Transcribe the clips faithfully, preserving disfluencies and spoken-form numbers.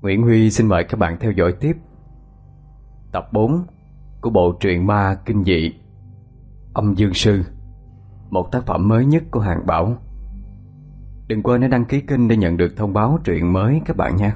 Nguyễn Huy xin mời các bạn theo dõi tiếp tập bốn của bộ truyện ma kinh dị Âm Dương Sư, một tác phẩm mới nhất của Hàng Bảo. Đừng quên đăng ký kênh để nhận được thông báo truyện mới các bạn nha.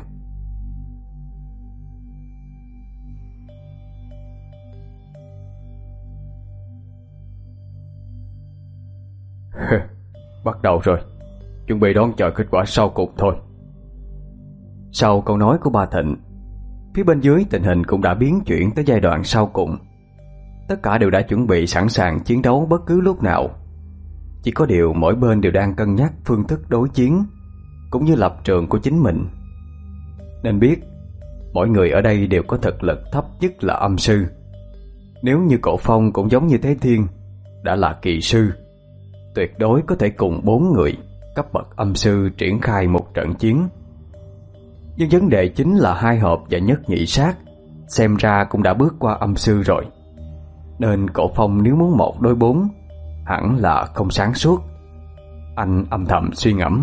Bắt đầu rồi, chuẩn bị đón chờ kết quả sau cùng thôi. Sau câu nói của ba Thịnh, phía bên dưới tình hình cũng đã biến chuyển tới giai đoạn sau cùng. Tất cả đều đã chuẩn bị sẵn sàng chiến đấu bất cứ lúc nào. Chỉ có điều mỗi bên đều đang cân nhắc phương thức đối chiến cũng như lập trường của chính mình. Nên biết mỗi người ở đây đều có thực lực thấp nhất là âm sư. Nếu như Cổ Phong cũng giống như Thế Thiên, đã là kỳ sư, tuyệt đối có thể cùng bốn người cấp bậc âm sư triển khai một trận chiến. Nhưng vấn đề chính là Hai Hợp và Nhất Nhị Sát xem ra cũng đã bước qua âm sư rồi. Nên Cổ Phong nếu muốn một đối bốn hẳn là không sáng suốt. Anh âm thầm suy ngẫm.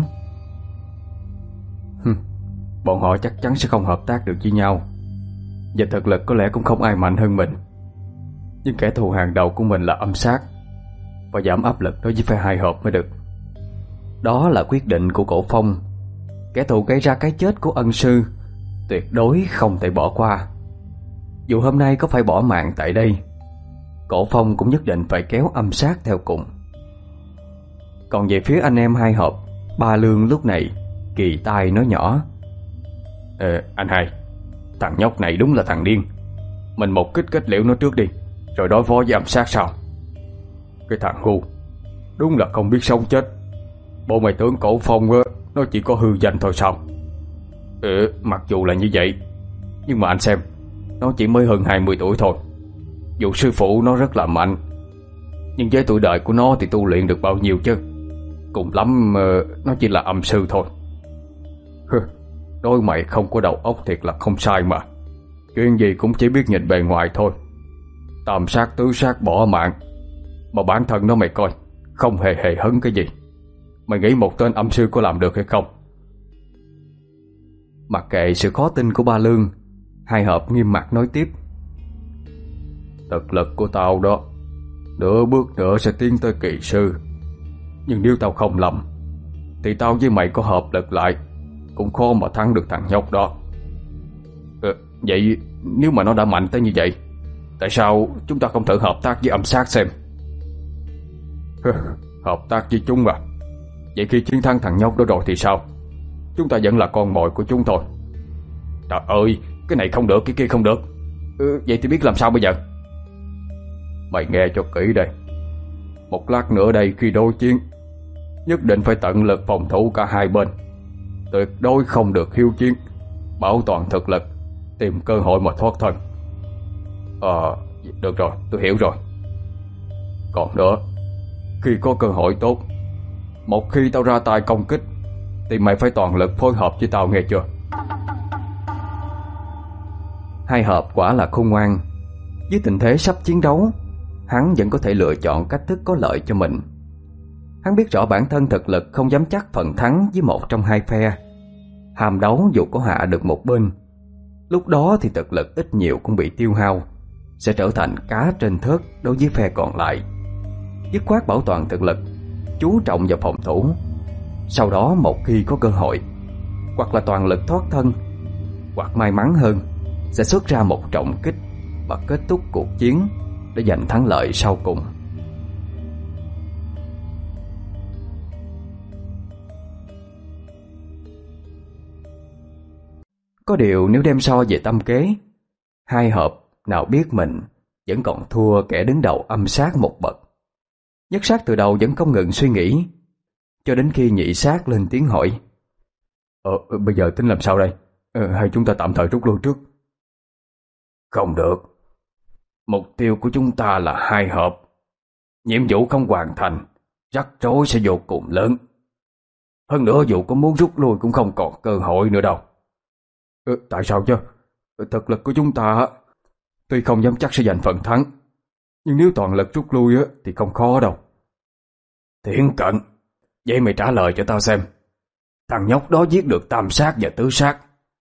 Hừm, bọn họ chắc chắn sẽ không hợp tác được với nhau. Về thực lực có lẽ cũng không ai mạnh hơn mình. Nhưng kẻ thù hàng đầu của mình là âm sát, và giảm áp lực đối với phe Hai Hợp mới được. Đó là quyết định của Cổ Phong. Kẻ thù gây ra cái chết của ân sư tuyệt đối không thể bỏ qua. Dù hôm nay có phải bỏ mạng tại đây, Cổ Phong cũng nhất định phải kéo âm sát theo cùng. Còn về phía anh em Hai Hợp, Ba Lương lúc này kỳ tai nói nhỏ: Ờ, anh Hai, thằng nhóc này đúng là thằng điên. Mình một kích kết liễu nó trước đi, rồi đối phó với âm sát sau. Cái thằng ngu, đúng là không biết sống chết. Bộ mày tưởng Cổ Phong á, nó chỉ có hư danh thôi sao? Ừ, mặc dù là như vậy, nhưng mà anh xem, nó chỉ mới hơn hai mươi tuổi thôi. Dù sư phụ nó rất là mạnh, nhưng với tuổi đời của nó thì tu luyện được bao nhiêu chứ? Cùng lắm uh, nó chỉ là âm sư thôi. Đôi mày không có đầu óc thiệt là không sai mà. Chuyện gì cũng chỉ biết nhìn bề ngoài thôi. Tam sát tứ sát bỏ mạng, mà bản thân nó mày coi, không hề hề hấn cái gì. Mày nghĩ một tên âm sư có làm được hay không? Mặc kệ sự khó tin của Ba Lương, Hai Hợp nghiêm mặt nói tiếp: Thực lực của tao đó, nửa bước nữa sẽ tiến tới kỳ sư. Nhưng nếu tao không lầm, thì tao với mày có hợp lực lại cũng khó mà thắng được thằng nhóc đó. Ừ, vậy nếu mà nó đã mạnh tới như vậy, tại sao chúng ta không thử hợp tác với âm sát xem? Hợp tác với chúng à? Vậy khi chiến thắng thằng nhóc đó rồi thì sao? Chúng ta vẫn là con mồi của chúng thôi. Trời ơi, cái này không được, cái kia không được. Ừ, vậy thì biết làm sao bây giờ? Mày nghe cho kỹ đây. Một lát nữa đây khi đối chiến, nhất định phải tận lực phòng thủ cả hai bên. Tuyệt đối không được hiếu chiến, bảo toàn thực lực, tìm cơ hội mà thoát thân. Ờ, được rồi, tôi hiểu rồi. Còn nữa, khi có cơ hội tốt, một khi tao ra tay công kích, thì mày phải toàn lực phối hợp với tao nghe chưa? Hai Hợp quả là khôn ngoan. Với tình thế sắp chiến đấu, hắn vẫn có thể lựa chọn cách thức có lợi cho mình. Hắn biết rõ bản thân thực lực không dám chắc phần thắng với một trong hai phe. Hàm đấu dù có hạ được một bên, lúc đó thì thực lực ít nhiều cũng bị tiêu hao, sẽ trở thành cá trên thớt đối với phe còn lại. Dứt khoát bảo toàn thực lực, chú trọng vào phòng thủ. Sau đó một khi có cơ hội, hoặc là toàn lực thoát thân, hoặc may mắn hơn, sẽ xuất ra một trọng kích và kết thúc cuộc chiến để giành thắng lợi sau cùng. Có điều nếu đem so về tâm kế, Hai Hợp nào biết mình vẫn còn thua kẻ đứng đầu âm sát một bậc. Nhất Sát từ đầu vẫn không ngừng suy nghĩ, cho đến khi Nhị Sát lên tiếng hỏi: Ờ, bây giờ tính làm sao đây? Ờ, hay chúng ta tạm thời rút lui trước? Không được. Mục tiêu của chúng ta là Hai Hợp. Nhiệm vụ không hoàn thành, rắc rối sẽ vô cùng lớn. Hơn nữa dù có muốn rút lui cũng không còn cơ hội nữa đâu. Ừ, tại sao chứ? Thực lực của chúng ta tuy không dám chắc sẽ giành phần thắng, nhưng nếu toàn lực rút lui thì không khó đâu. Thiện Cận, vậy mày trả lời cho tao xem. Thằng nhóc đó giết được tam sát và tứ sát,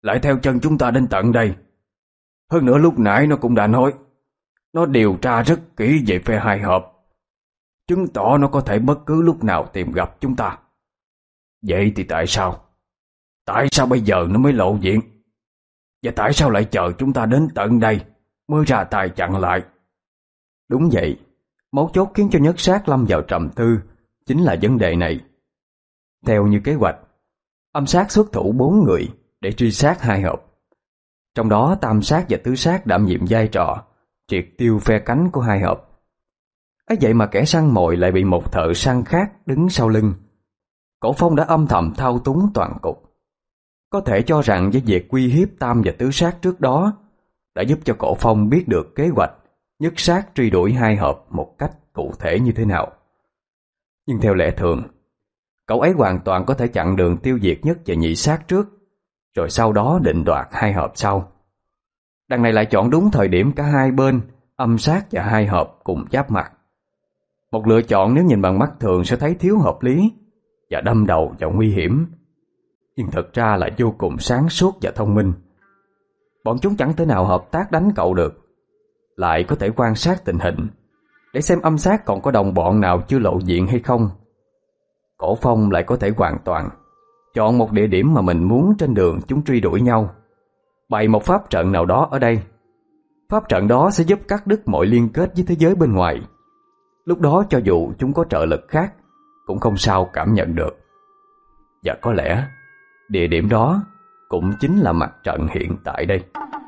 lại theo chân chúng ta đến tận đây. Hơn nữa lúc nãy nó cũng đã nói, nó điều tra rất kỹ về phe hai hợp, chứng tỏ nó có thể bất cứ lúc nào tìm gặp chúng ta. Vậy thì tại sao? Tại sao bây giờ nó mới lộ diện? Và tại sao lại chờ chúng ta đến tận đây mới ra tay chặn lại? Đúng vậy, mấu chốt khiến cho Nhất Sát lâm vào trầm tư chính là vấn đề này. Theo như kế hoạch, Âm Sát xuất thủ bốn người để truy sát hai hợp. Trong đó Tam Sát và Tứ Sát đảm nhiệm vai trò triệt tiêu phe cánh của hai hợp. Ấy vậy mà kẻ săn mồi lại bị một thợ săn khác đứng sau lưng. Cổ Phong đã âm thầm thao túng toàn cục. Có thể cho rằng với việc uy hiếp Tam và Tứ Sát trước đó đã giúp cho Cổ Phong biết được kế hoạch Nhất Sát truy đuổi hai hợp một cách cụ thể như thế nào. Nhưng theo lẽ thường, cậu ấy hoàn toàn có thể chặn đường tiêu diệt Nhất và Nhị Sát trước, rồi sau đó định đoạt hai hợp sau. Đằng này lại chọn đúng thời điểm cả hai bên, Âm Sát và hai hợp cùng giáp mặt. Một lựa chọn nếu nhìn bằng mắt thường sẽ thấy thiếu hợp lý và đâm đầu vào nguy hiểm, nhưng thật ra là vô cùng sáng suốt và thông minh. Bọn chúng chẳng thể nào hợp tác đánh cậu được, lại có thể quan sát tình hình để xem Âm Sát còn có đồng bọn nào chưa lộ diện hay không. Cổ Phong lại có thể hoàn toàn chọn một địa điểm mà mình muốn trên đường chúng truy đuổi nhau, bày một pháp trận nào đó ở đây. Pháp trận đó sẽ giúp cắt đứt mọi liên kết với thế giới bên ngoài. Lúc đó cho dù chúng có trợ lực khác cũng không sao cảm nhận được. Và có lẽ địa điểm đó cũng chính là mặt trận hiện tại đây.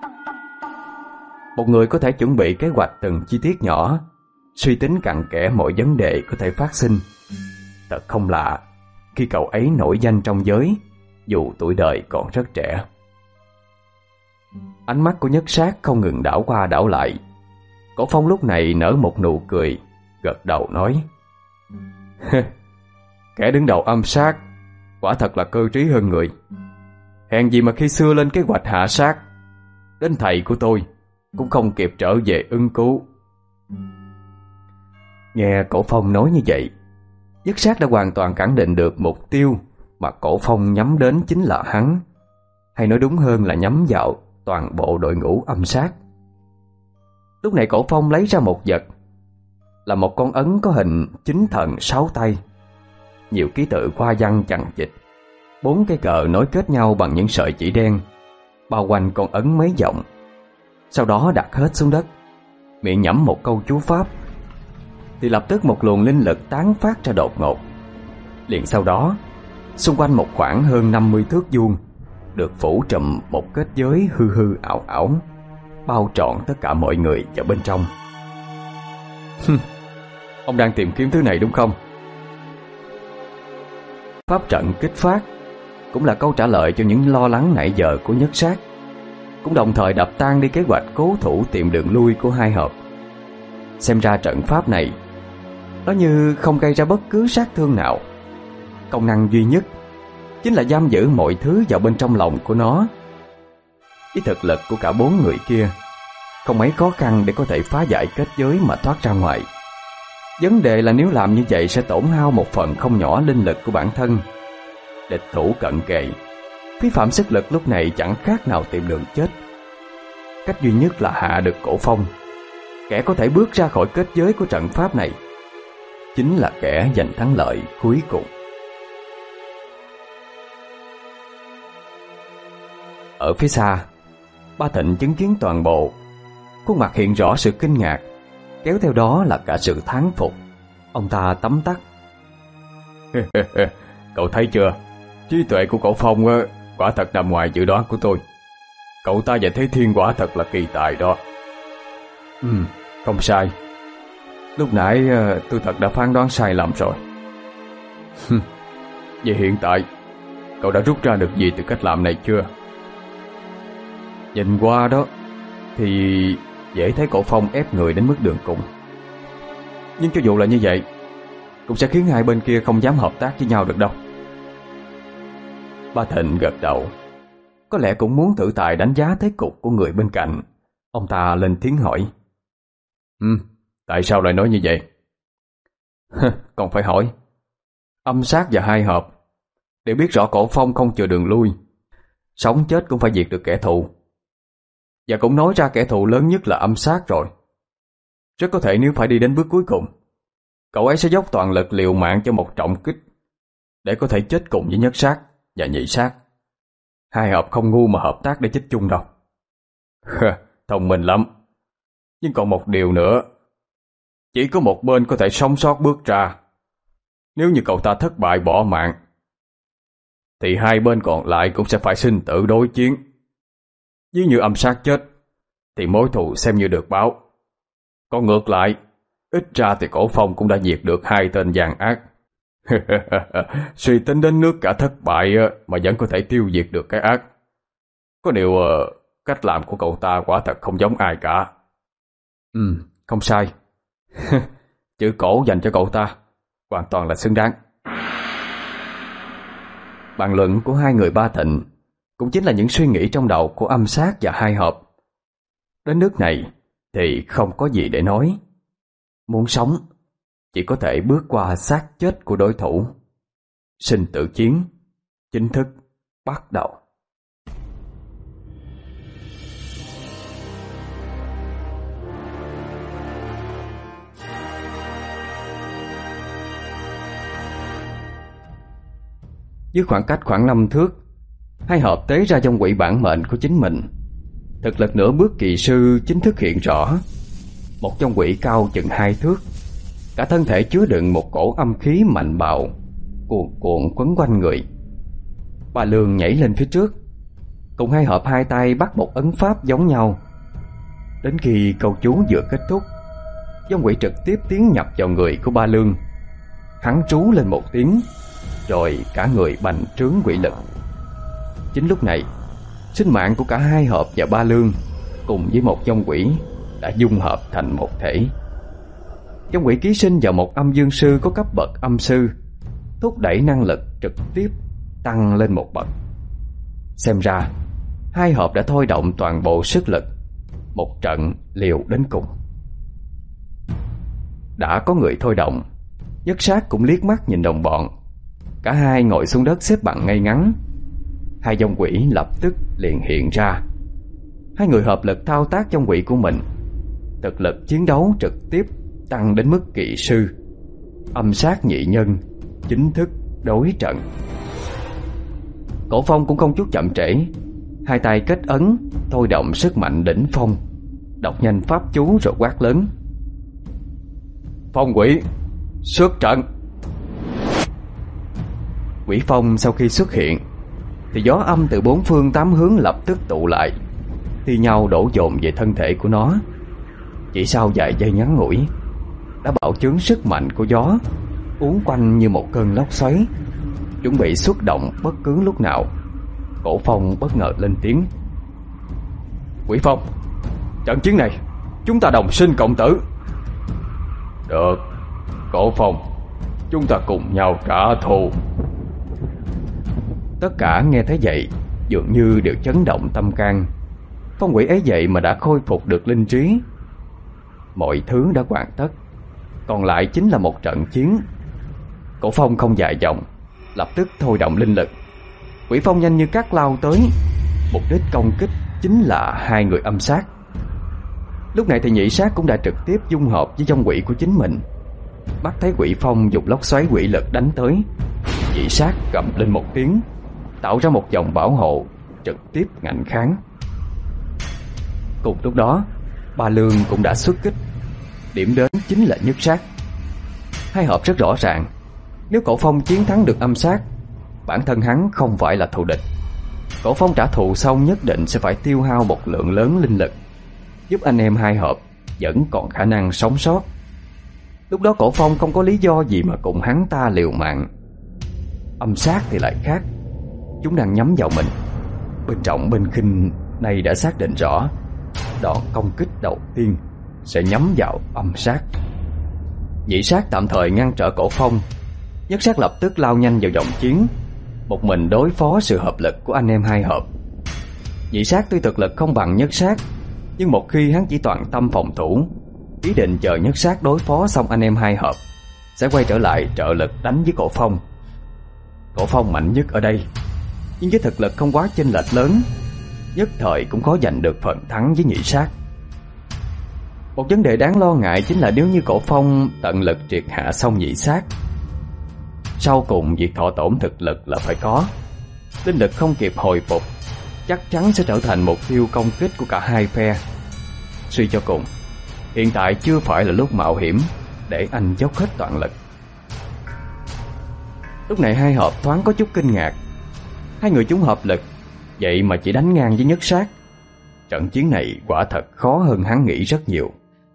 Một người có thể chuẩn bị kế hoạch từng chi tiết nhỏ, suy tính cặn kẽ mọi vấn đề có thể phát sinh. Thật không lạ khi cậu ấy nổi danh trong giới, dù tuổi đời còn rất trẻ. Ánh mắt của Nhất Sát không ngừng đảo qua đảo lại. Cổ Phong lúc này nở một nụ cười, gật đầu nói: Kẻ đứng đầu Âm Sát quả thật là cơ trí hơn người. Hèn gì mà khi xưa lên kế hoạch hạ sát, đến thầy của tôi cũng không kịp trở về ứng cứu. Nghe Cổ Phong nói như vậy, Nhất Sát đã hoàn toàn khẳng định được mục tiêu mà Cổ Phong nhắm đến chính là hắn, hay nói đúng hơn là nhắm vào toàn bộ đội ngũ Âm Sát. Lúc này Cổ Phong lấy ra một vật, là một con ấn có hình chín thần sáu tay, nhiều ký tự khoa văn chằng chịt, bốn cái cờ nối kết nhau bằng những sợi chỉ đen, bao quanh con ấn mấy vòng. Sau đó đặt hết xuống đất, miệng nhẩm một câu chú pháp, thì lập tức một luồng linh lực tán phát ra đột ngột. Liền sau đó, xung quanh một khoảng hơn năm mươi thước vuông được phủ trùm một kết giới hư hư ảo ảo, bao trọn tất cả mọi người vào bên trong. Ông đang tìm kiếm thứ này đúng không? Pháp trận kích phát cũng là câu trả lời cho những lo lắng nãy giờ của Nhất Sát, cũng đồng thời đập tan đi kế hoạch cố thủ tìm đường lui của hai hợp. Xem ra trận pháp này nó như không gây ra bất cứ sát thương nào. Công năng duy nhất chính là giam giữ mọi thứ vào bên trong lòng của nó. Với thực lực của cả bốn người kia, không mấy khó khăn để có thể phá giải kết giới mà thoát ra ngoài. Vấn đề là nếu làm như vậy sẽ tổn hao một phần không nhỏ linh lực của bản thân. Địch thủ cận kề, phí phạm sức lực lúc này chẳng khác nào tìm đường chết. Cách duy nhất là hạ được Cổ Phong, kẻ có thể bước ra khỏi kết giới của trận pháp này, chính là kẻ giành thắng lợi cuối cùng. Ở phía xa, Ba Thịnh chứng kiến toàn bộ, khuôn mặt hiện rõ sự kinh ngạc, kéo theo đó là cả sự thán phục. Ông ta tấm tắc: Cậu thấy chưa, trí tuệ của Cổ Phong quả thật nằm ngoài dự đoán của tôi. Cậu ta và Thế Thiên quả thật là kỳ tài đó. Ừ, không sai. Lúc nãy tôi thật đã phán đoán sai lầm rồi. Vậy hiện tại cậu đã rút ra được gì từ cách làm này chưa? Nhìn qua đó thì dễ thấy Cổ Phong ép người đến mức đường cùng. Nhưng cho dù là như vậy, cũng sẽ khiến hai bên kia không dám hợp tác với nhau được đâu. Ba Thịnh gật đầu, có lẽ cũng muốn thử tài đánh giá thế cục của người bên cạnh. Ông ta lên tiếng hỏi: Ừ, tại sao lại nói như vậy? Còn phải hỏi. Âm Sát và hai hợp đều biết rõ Cổ Phong không chừa đường lui, sống chết cũng phải diệt được kẻ thù. Và cũng nói ra kẻ thù lớn nhất là âm sát rồi. Rất có thể nếu phải đi đến bước cuối cùng, cậu ấy sẽ dốc toàn lực liều mạng cho một trọng kích để có thể chết cùng với nhất sát và nhị sát. Hai hợp không ngu mà hợp tác để chết chung đâu. Thông minh lắm. Nhưng còn một điều nữa, chỉ có một bên có thể sống sót bước ra. Nếu như cậu ta thất bại bỏ mạng, thì hai bên còn lại cũng sẽ phải sinh tử đối chiến. Nếu như âm sát chết, thì mối thù xem như được báo. Còn ngược lại, ít ra thì Cổ Phong cũng đã diệt được hai tên gian ác. Suy tính đến nước cả thất bại mà vẫn có thể tiêu diệt được cái ác. Có điều cách làm của cậu ta quả thật không giống ai cả. Ừ, không sai. Chữ Cổ dành cho cậu ta hoàn toàn là xứng đáng. Bàn luận của hai người Ba Thịnh cũng chính là những suy nghĩ trong đầu của âm sát và hai hợp. Đến nước này thì không có gì để nói. Muốn sống chỉ có thể bước qua xác chết của đối thủ. Sinh tử chiến chính thức bắt đầu. Với khoảng cách khoảng năm thước, hai hợp tế ra trong quỷ bản mệnh của chính mình. Thực lực nửa bước kỳ sư chính thức hiện rõ. Một trong quỷ cao chừng hai thước, cả thân thể chứa đựng một cổ âm khí mạnh bạo, cuồn cuộn quấn quanh người. Ba Lương nhảy lên phía trước, cùng hai hợp hai tay bắt một ấn pháp giống nhau. Đến khi câu chú vừa kết thúc, dòng quỷ trực tiếp tiến nhập vào người của Ba Lương. Hắn trú lên một tiếng, rồi cả người bành trướng quỷ lực. Chính lúc này, sinh mạng của cả hai hợp và Ba Lương cùng với một dòng quỷ đã dung hợp thành một thể. Dòng quỷ ký sinh vào một âm dương sư có cấp bậc âm sư, thúc đẩy năng lực trực tiếp tăng lên một bậc. Xem ra hai hợp đã thôi động toàn bộ sức lực, một trận liều đến cùng. Đã có người thôi động, Nhất Sát cũng liếc mắt nhìn đồng bọn. Cả hai ngồi xuống đất xếp bằng ngay ngắn. Hai dòng quỷ lập tức liền hiện ra. Hai người hợp lực thao tác dòng quỷ của mình. Thực lực chiến đấu trực tiếp tăng đến mức kỵ sư. Âm sát nhị nhân chính thức đối trận. Cổ Phong cũng không chút chậm trễ, hai tay kết ấn, thôi động sức mạnh đỉnh phong, đọc nhanh pháp chú rồi quát lớn: Phong quỷ xuất trận. Quỷ phong sau khi xuất hiện thì gió âm từ bốn phương tám hướng lập tức tụ lại, thi nhau đổ dồn về thân thể của nó. Chỉ sau vài giây ngắn ngủi đã bạo chướng sức mạnh của gió, uốn quanh như một cơn lốc xoáy, chuẩn bị xuất động bất cứ lúc nào. Cổ Phong bất ngờ lên tiếng: Quỷ Phong, trận chiến này chúng ta đồng sinh cộng tử. Được, Cổ Phong, chúng ta cùng nhau trả thù. Tất cả nghe thấy vậy dường như đều chấn động tâm can. Phong quỷ ấy vậy mà đã khôi phục được linh trí. Mọi thứ đã hoàn tất, còn lại chính là một trận chiến. Cổ Phong không dài dòng, lập tức thôi động linh lực. Quỷ phong nhanh như cát lao tới, mục đích công kích chính là hai người âm sát. Lúc này thì nhị sát cũng đã trực tiếp dung hợp với dòng quỷ của chính mình. Mắt thấy quỷ phong dùng lốc xoáy quỷ lực đánh tới, nhị sát gầm lên một tiếng, tạo ra một vòng bảo hộ, trực tiếp ngạnh kháng. Cùng lúc đó, Ba Lương cũng đã xuất kích, điểm đến chính là nhất sát. Hai hợp rất rõ ràng, nếu Cổ Phong chiến thắng được âm sát, bản thân hắn không phải là thù địch. Cổ Phong trả thù xong nhất định sẽ phải tiêu hao một lượng lớn linh lực, giúp anh em hai hợp vẫn còn khả năng sống sót. Lúc đó Cổ Phong không có lý do gì mà cùng hắn ta liều mạng. Âm sát thì lại khác, chúng đang nhắm vào mình. Bên trọng bên khinh này đã xác định rõ, đòn công kích đầu tiên sẽ nhắm vào âm sát. Nhị sát tạm thời ngăn trở Cổ Phong, nhất sát lập tức lao nhanh vào vòng chiến, một mình đối phó sự hợp lực của anh em hai hợp. Nhị sát tuy thực lực không bằng nhất sát, nhưng một khi hắn chỉ toàn tâm phòng thủ, ý định chờ nhất sát đối phó xong anh em hai hợp, sẽ quay trở lại trợ lực đánh với Cổ Phong. Cổ Phong mạnh nhất ở đây, nhưng với thực lực không quá chênh lệch lớn, nhất thời cũng khó giành được phần thắng với nhị sát. Một vấn đề đáng lo ngại chính là nếu như Cổ Phong tận lực triệt hạ xong nhị sát, sau cùng việc thọ tổn thực lực là phải có. Linh lực không kịp hồi phục chắc chắn sẽ trở thành mục tiêu công kích của cả hai phe. Suy cho cùng, hiện tại chưa phải là lúc mạo hiểm để anh dốc hết toàn lực. Lúc này hai hợp thoáng có chút kinh ngạc. Hai người chúng hợp lực, vậy mà chỉ đánh ngang với nhất sát. Trận chiến này quả thật khó hơn hắn nghĩ rất nhiều.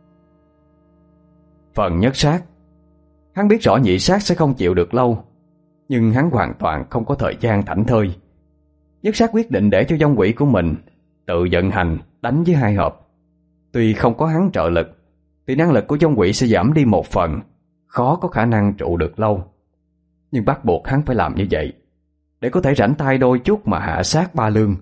Phần nhất sát, hắn biết rõ nhị sát sẽ không chịu được lâu, nhưng hắn hoàn toàn không có thời gian thảnh thơi. Nhất sát quyết định để cho vong quỷ của mình tự vận hành đánh với hai hợp. Tuy không có hắn trợ lực thì năng lực của vong quỷ sẽ giảm đi một phần, khó có khả năng trụ được lâu. Nhưng bắt buộc hắn phải làm như vậy để có thể rảnh tay đôi chút mà hạ sát Ba Lương.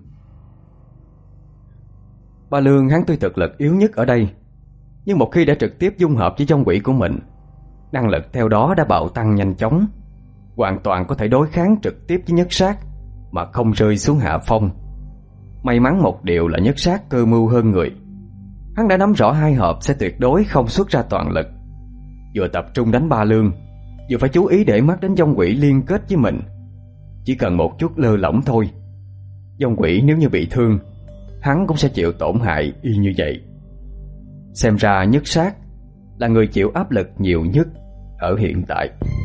Ba Lương hắn tuy thực lực yếu nhất ở đây, nhưng một khi đã trực tiếp dung hợp với vong quỷ của mình, năng lực theo đó đã bạo tăng nhanh chóng, hoàn toàn có thể đối kháng trực tiếp với nhất sát mà không rơi xuống hạ phong. May mắn một điều là nhất sát cơ mưu hơn người. Hắn đã nắm rõ hai hợp sẽ tuyệt đối không xuất ra toàn lực, vừa tập trung đánh Ba Lương, vừa phải chú ý để mắt đến vong quỷ liên kết với mình. Chỉ cần một chút lơ lỏng thôi, vong quỷ nếu như bị thương, hắn cũng sẽ chịu tổn hại y như vậy. Xem ra nhất sát là người chịu áp lực nhiều nhất ở hiện tại.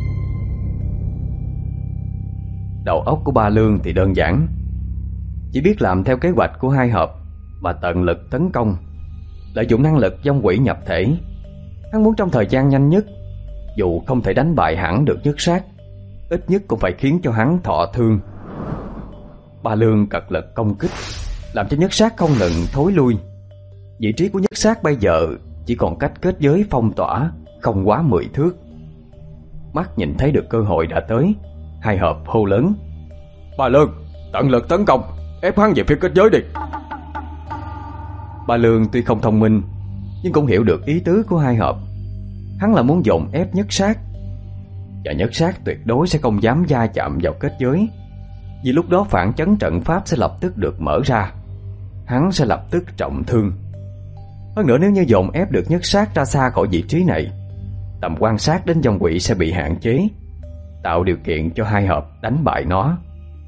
Đầu óc của Ba Lương thì đơn giản, chỉ biết làm theo kế hoạch của hai hợp mà tận lực tấn công, lợi dụng năng lực vong quỷ nhập thể. Hắn muốn trong thời gian nhanh nhất, dù không thể đánh bại hẳn được nhất sát, ít nhất cũng phải khiến cho hắn thọ thương. Ba Lương cật lực công kích, làm cho nhất sát không ngừng thối lui. Vị trí của nhất sát bây giờ chỉ còn cách kết giới phong tỏa không quá mười thước. Mắt nhìn thấy được cơ hội đã tới, hai hợp hô lớn: Ba Lương, tận lực tấn công, ép hắn về phía kết giới đi. Ba Lương tuy không thông minh, nhưng cũng hiểu được ý tứ của hai hợp. Hắn là muốn dồn ép nhất sát, và nhất sát tuyệt đối sẽ không dám va chạm vào kết giới, vì lúc đó phản chấn trận pháp sẽ lập tức được mở ra, hắn sẽ lập tức trọng thương. Hơn nữa nếu như dồn ép được nhất sát ra xa khỏi vị trí này, tầm quan sát đến vong quỷ sẽ bị hạn chế, tạo điều kiện cho hai hợp đánh bại nó.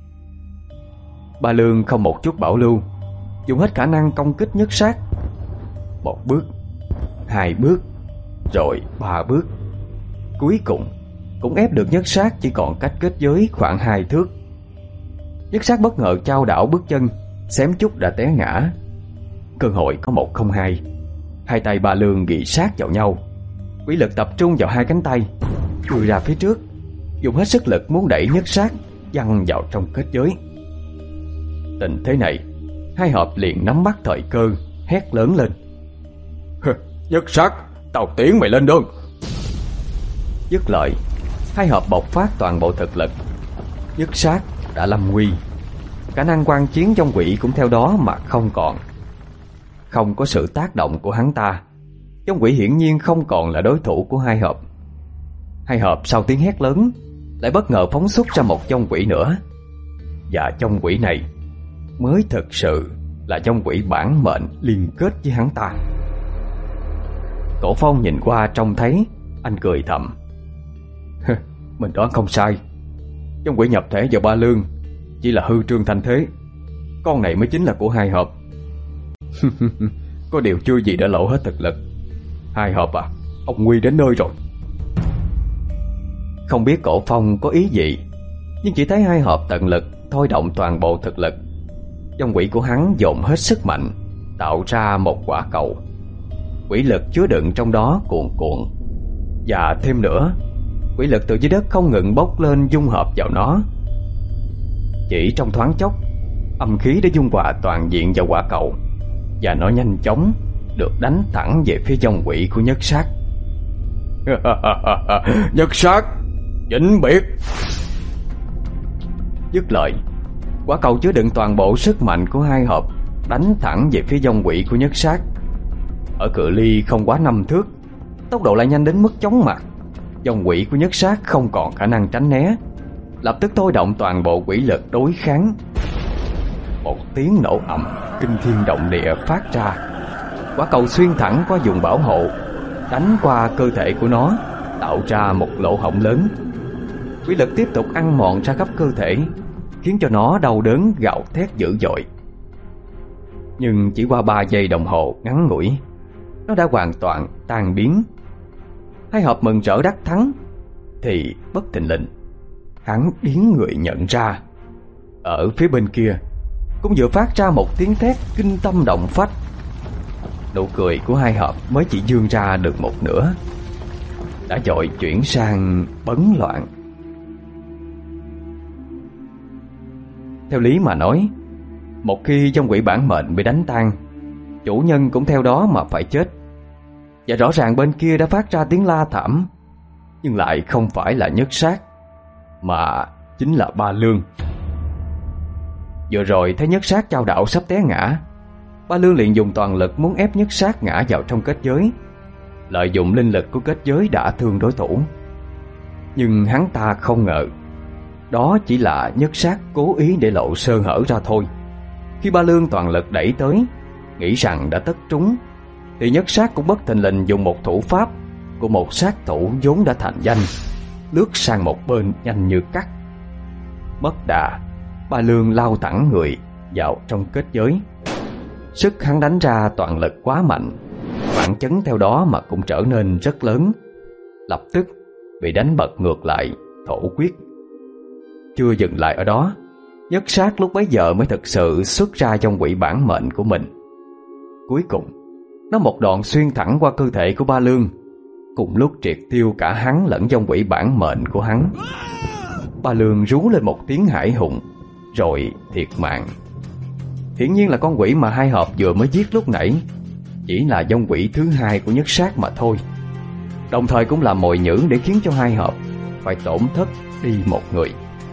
Ba Lương không một chút bảo lưu, dùng hết khả năng công kích nhất sát. Một bước, hai bước, rồi ba bước, cuối cùng cũng ép được nhất sát chỉ còn cách kết giới khoảng hai thước. Nhất sát bất ngờ chao đảo bước chân, xém chút đã té ngã. Cơ hội có một không hai. Hai tay Ba Lương ghi sát vào nhau, quỷ lực tập trung vào hai cánh tay, đưa ra phía trước, dùng hết sức lực muốn đẩy nhất sát văng vào trong kết giới. Tình thế này, hai hợp liền nắm bắt thời cơ, hét lớn lên: Nhất sát, tao tiến mày lên đơn. Dứt lời, hai hợp bộc phát toàn bộ thực lực. Nhất sát đã lâm nguy, khả năng quan chiến trong quỷ cũng theo đó mà không còn. Không có sự tác động của hắn ta, trong quỷ hiển nhiên không còn là đối thủ của hai hợp. Hai hợp sau tiếng hét lớn lại bất ngờ phóng xuất ra một vong quỷ nữa, và vong quỷ này mới thực sự là vong quỷ bản mệnh liên kết với hắn ta. Cổ Phong nhìn qua trông thấy, anh cười thầm: Mình đoán không sai, vong quỷ nhập thể vào Ba Lương chỉ là hư trương thanh thế, con này mới chính là của hai hợp. Có điều chưa gì đã lộ hết thực lực. Hai hợp à, ông nguy đến nơi rồi. Không biết Cổ Phong có ý gì, nhưng chỉ thấy hai hợp tận lực thôi động toàn bộ thực lực. Vong quỷ của hắn dồn hết sức mạnh, tạo ra một quả cầu. Quỷ lực chứa đựng trong đó cuồn cuộn, và thêm nữa, quỷ lực từ dưới đất không ngừng bốc lên dung hợp vào nó. Chỉ trong thoáng chốc, âm khí đã dung hòa toàn diện vào quả cầu, và nó nhanh chóng được đánh thẳng về phía vong quỷ của nhất sát. Nhất sát, vĩnh biệt. Dứt lời, quả cầu chứa đựng toàn bộ sức mạnh của hai hợp đánh thẳng về phía vong quỷ của nhất sát. Ở cự ly không quá năm thước, tốc độ lại nhanh đến mức chóng mặt. Vong quỷ của nhất sát không còn khả năng tránh né, lập tức thôi động toàn bộ quỷ lực đối kháng. Một tiếng nổ ầm kinh thiên động địa phát ra. Quả cầu xuyên thẳng qua vùng bảo hộ, đánh qua cơ thể của nó, tạo ra một lỗ hổng lớn. Quỷ lực tiếp tục ăn mòn ra khắp cơ thể, khiến cho nó đau đớn gào thét dữ dội. Nhưng chỉ qua ba giây đồng hồ ngắn ngủi, nó đã hoàn toàn tan biến. Hai Hợp mừng rỡ đắc thắng, thì bất thình lình hắn điếng người nhận ra, ở phía bên kia cũng vừa phát ra một tiếng thét kinh tâm động phách. Nụ cười của Hai Hợp mới chỉ dương ra được một nửa, đã vội chuyển sang bấn loạn. Theo lý mà nói, một khi trong quỷ bản mệnh bị đánh tan, chủ nhân cũng theo đó mà phải chết. Và rõ ràng bên kia đã phát ra tiếng la thảm, nhưng lại không phải là Nhất Sát, mà chính là Ba Lương. Vừa rồi thấy Nhất Sát chao đảo sắp té ngã, Ba Lương liền dùng toàn lực muốn ép Nhất Sát ngã vào trong kết giới, lợi dụng linh lực của kết giới đả thương đối thủ. Nhưng hắn ta không ngờ đó chỉ là Nhất Sát cố ý để lộ sơ hở ra thôi. Khi Ba Lương toàn lực đẩy tới, nghĩ rằng đã tất trúng, thì Nhất Sát cũng bất thình lình dùng một thủ pháp của một sát thủ vốn đã thành danh, lướt sang một bên nhanh như cắt. Mất đà, Ba Lương lao thẳng người vào trong kết giới. Sức hắn đánh ra toàn lực quá mạnh, phản chấn theo đó mà cũng trở nên rất lớn, lập tức bị đánh bật ngược lại, thổ quyết. Chưa dừng lại ở đó, Nhất Sát lúc bấy giờ mới thực sự xuất ra trong quỷ bản mệnh của mình. Cuối cùng, nó một đòn xuyên thẳng qua cơ thể của Ba Lương, cùng lúc triệt tiêu cả hắn lẫn trong quỷ bản mệnh của hắn. Ba Lương rú lên một tiếng hãi hùng, rồi thiệt mạng. Hiển nhiên là con quỷ mà Hai Hợp vừa mới giết lúc nãy chỉ là vong quỷ thứ hai của Nhất Sát mà thôi, đồng thời cũng là mồi nhử để khiến cho Hai Hợp phải tổn thất đi một người.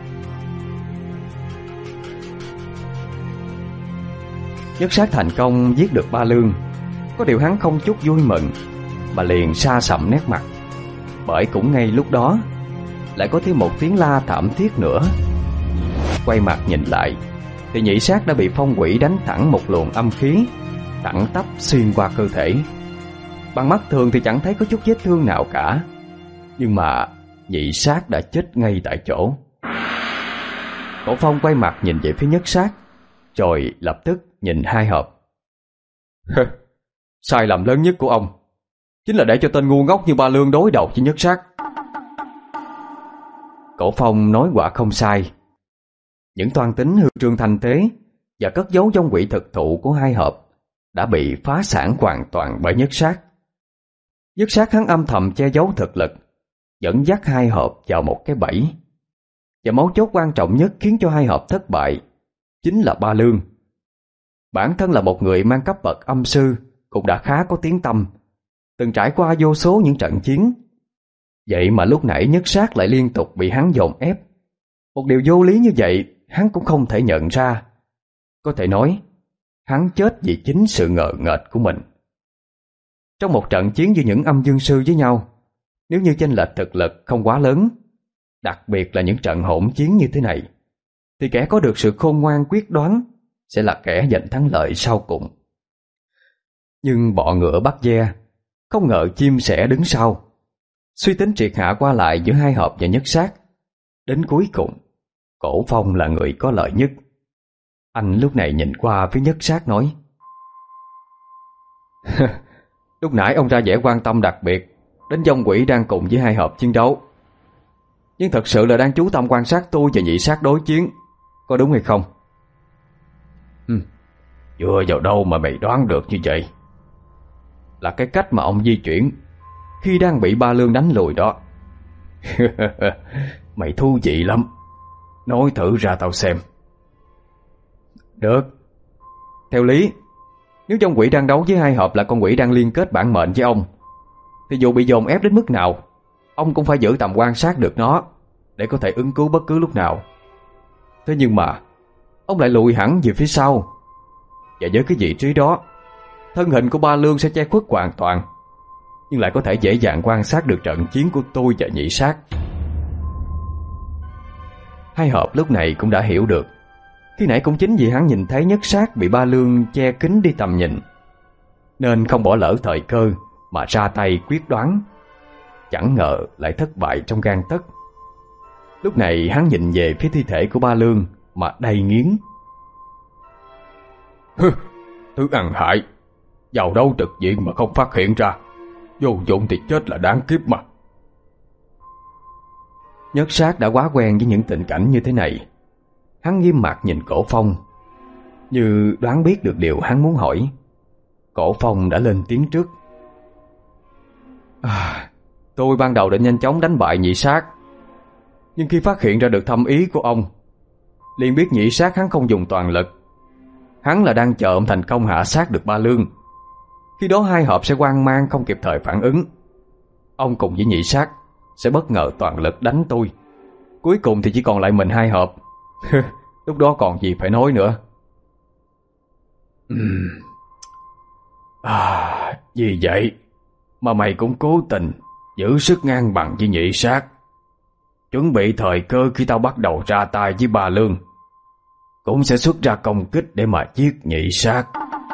Nhất Sát thành công giết được Ba Lương, có điều hắn không chút vui mừng, mà liền sa sầm nét mặt. Bởi cũng ngay lúc đó lại có thêm một tiếng la thảm thiết nữa. Quay mặt nhìn lại thì Nhị Sát đã bị phong quỷ đánh thẳng một luồng âm khí thẳng tắp xuyên qua cơ thể. Bằng mắt thường thì chẳng thấy có chút vết thương nào cả, nhưng mà Nhị Sát đã chết ngay tại chỗ. Cổ Phong quay mặt nhìn về phía Nhất Sát, rồi lập tức nhìn Hai Hợp. Sai lầm lớn nhất của ông chính là để cho tên ngu ngốc như Ba Lương đối đầu với Nhất Sát. Cổ Phong nói quả không sai. Những toan tính hư trương thanh thế và cất giấu vong quỷ thực thụ của Hai Hợp đã bị phá sản hoàn toàn bởi Nhất Sát. Nhất Sát hắn âm thầm che giấu thực lực, dẫn dắt Hai Hợp vào một cái bẫy. Và mấu chốt quan trọng nhất khiến cho Hai Hợp thất bại chính là Ba Lương. Bản thân là một người mang cấp bậc âm sư, cũng đã khá có tiếng tăm, từng trải qua vô số những trận chiến. Vậy mà lúc nãy Nhất Sát lại liên tục bị hắn dồn ép. Một điều vô lý như vậy hắn cũng không thể nhận ra. Có thể nói hắn chết vì chính sự ngờ nghệch của mình. Trong một trận chiến giữa những âm dương sư với nhau, nếu như chênh lệch thực lực không quá lớn, đặc biệt là những trận hỗn chiến như thế này, thì kẻ có được sự khôn ngoan quyết đoán sẽ là kẻ giành thắng lợi sau cùng. Nhưng bọ ngựa bắt ve, không ngờ chim sẻ đứng sau. Suy tính triệt hạ qua lại giữa Hai Hợp và Nhất Sát, đến cuối cùng Cổ Phong là người có lợi nhất. Anh lúc này nhìn qua phía Nhất Sát nói: Lúc nãy ông ra vẻ quan tâm đặc biệt đến vong quỷ đang cùng với Hai Hợp chiến đấu, nhưng thật sự là đang chú tâm quan sát tôi và Nhị Sát đối chiến, có đúng hay không? Ừ, dựa vào đâu mà mày đoán được như vậy? Là cái cách mà ông di chuyển khi đang bị Ba Lương đánh lùi đó. Mày thú vị lắm, nói thử ra tao xem. Được. Theo lý, nếu vong quỷ đang đấu với Hai Hợp là con quỷ đang liên kết bản mệnh với ông, thì dù bị dồn ép đến mức nào, ông cũng phải giữ tầm quan sát được nó, để có thể ứng cứu bất cứ lúc nào. Thế nhưng mà ông lại lùi hẳn về phía sau, và với cái vị trí đó, thân hình của Ba Lương sẽ che khuất hoàn toàn, nhưng lại có thể dễ dàng quan sát được trận chiến của tôi và Nhị Sát. Hai Hợp lúc này cũng đã hiểu được. Khi nãy cũng chính vì hắn nhìn thấy Nhất Sát bị Ba Lương che kín đi tầm nhìn, nên không bỏ lỡ thời cơ mà ra tay quyết đoán. Chẳng ngờ lại thất bại trong gang tấc. Lúc này hắn nhìn về phía thi thể của Ba Lương mà đầy nghiến. Hừ, thứ ăn hại, vào đâu trực diện mà không phát hiện ra, vô dụng thì chết là đáng kiếp mà. Nhất Sát đã quá quen với những tình cảnh như thế này. Hắn nghiêm mặt nhìn Cổ Phong, như đoán biết được điều hắn muốn hỏi. Cổ Phong đã lên tiếng trước. À, tôi ban đầu định nhanh chóng đánh bại Nhị Sát, nhưng khi phát hiện ra được thâm ý của ông, liền biết Nhị Sát hắn không dùng toàn lực. Hắn là đang chờ ông thành công hạ sát được Ba Lương. Khi đó Hai Hợp sẽ hoang mang không kịp thời phản ứng. Ông cùng với Nhị Sát sẽ bất ngờ toàn lực đánh tôi. Cuối cùng thì chỉ còn lại mình Hai Hợp. Lúc đó còn gì phải nói nữa. uhm. À, vì vậy mà mày cũng cố tình giữ sức ngang bằng với Nhị Sát, chuẩn bị thời cơ khi tao bắt đầu ra tay với Ba Lương cũng sẽ xuất ra công kích để mà giết Nhị Sát.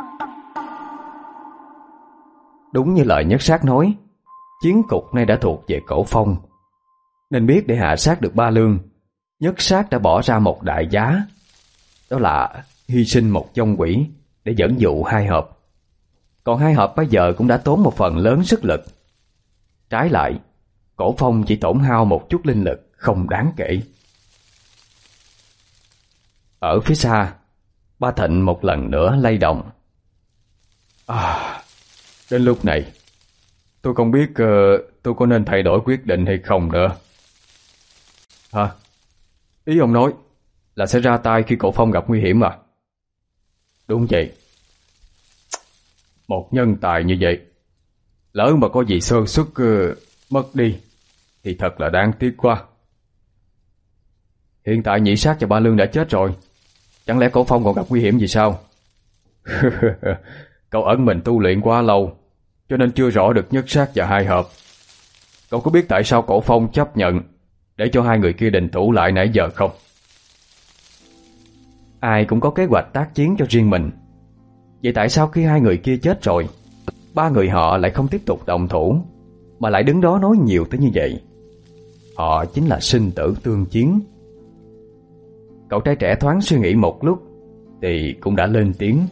Đúng như lời Nhất Sát nói, chiến cục nay đã thuộc về Cổ Phong. Nên biết để hạ sát được Ba Lương, Nhất Sát đã bỏ ra một đại giá. Đó là hy sinh một vong quỷ để dẫn dụ Hai Hợp. Còn Hai Hợp bây giờ cũng đã tốn một phần lớn sức lực. Trái lại, Cổ Phong chỉ tổn hao một chút linh lực không đáng kể. Ở phía xa, Ba Thịnh một lần nữa lay động. À, đến lúc này tôi không biết uh, tôi có nên thay đổi quyết định hay không nữa. Hả? Ý ông nói là sẽ ra tay khi Cổ Phong gặp nguy hiểm à? Đúng vậy. Một nhân tài như vậy, lỡ mà có gì sơ suất uh, mất đi thì thật là đáng tiếc quá. Hiện tại Nhị Sát và Ba Lương đã chết rồi, chẳng lẽ Cổ Phong còn gặp nguy hiểm gì sao? Cậu ẩn mình tu luyện quá lâu, cho nên chưa rõ được Nhất Sát và Hai Hợp. Cậu có biết tại sao Cổ Phong chấp nhận để cho hai người kia định thủ lại nãy giờ không? Ai cũng có kế hoạch tác chiến cho riêng mình. Vậy tại sao khi hai người kia chết rồi, ba người họ lại không tiếp tục động thủ, mà lại đứng đó nói nhiều tới như vậy? Họ chính là sinh tử tương chiến. Cậu trai trẻ thoáng suy nghĩ một lúc thì cũng đã lên tiếng.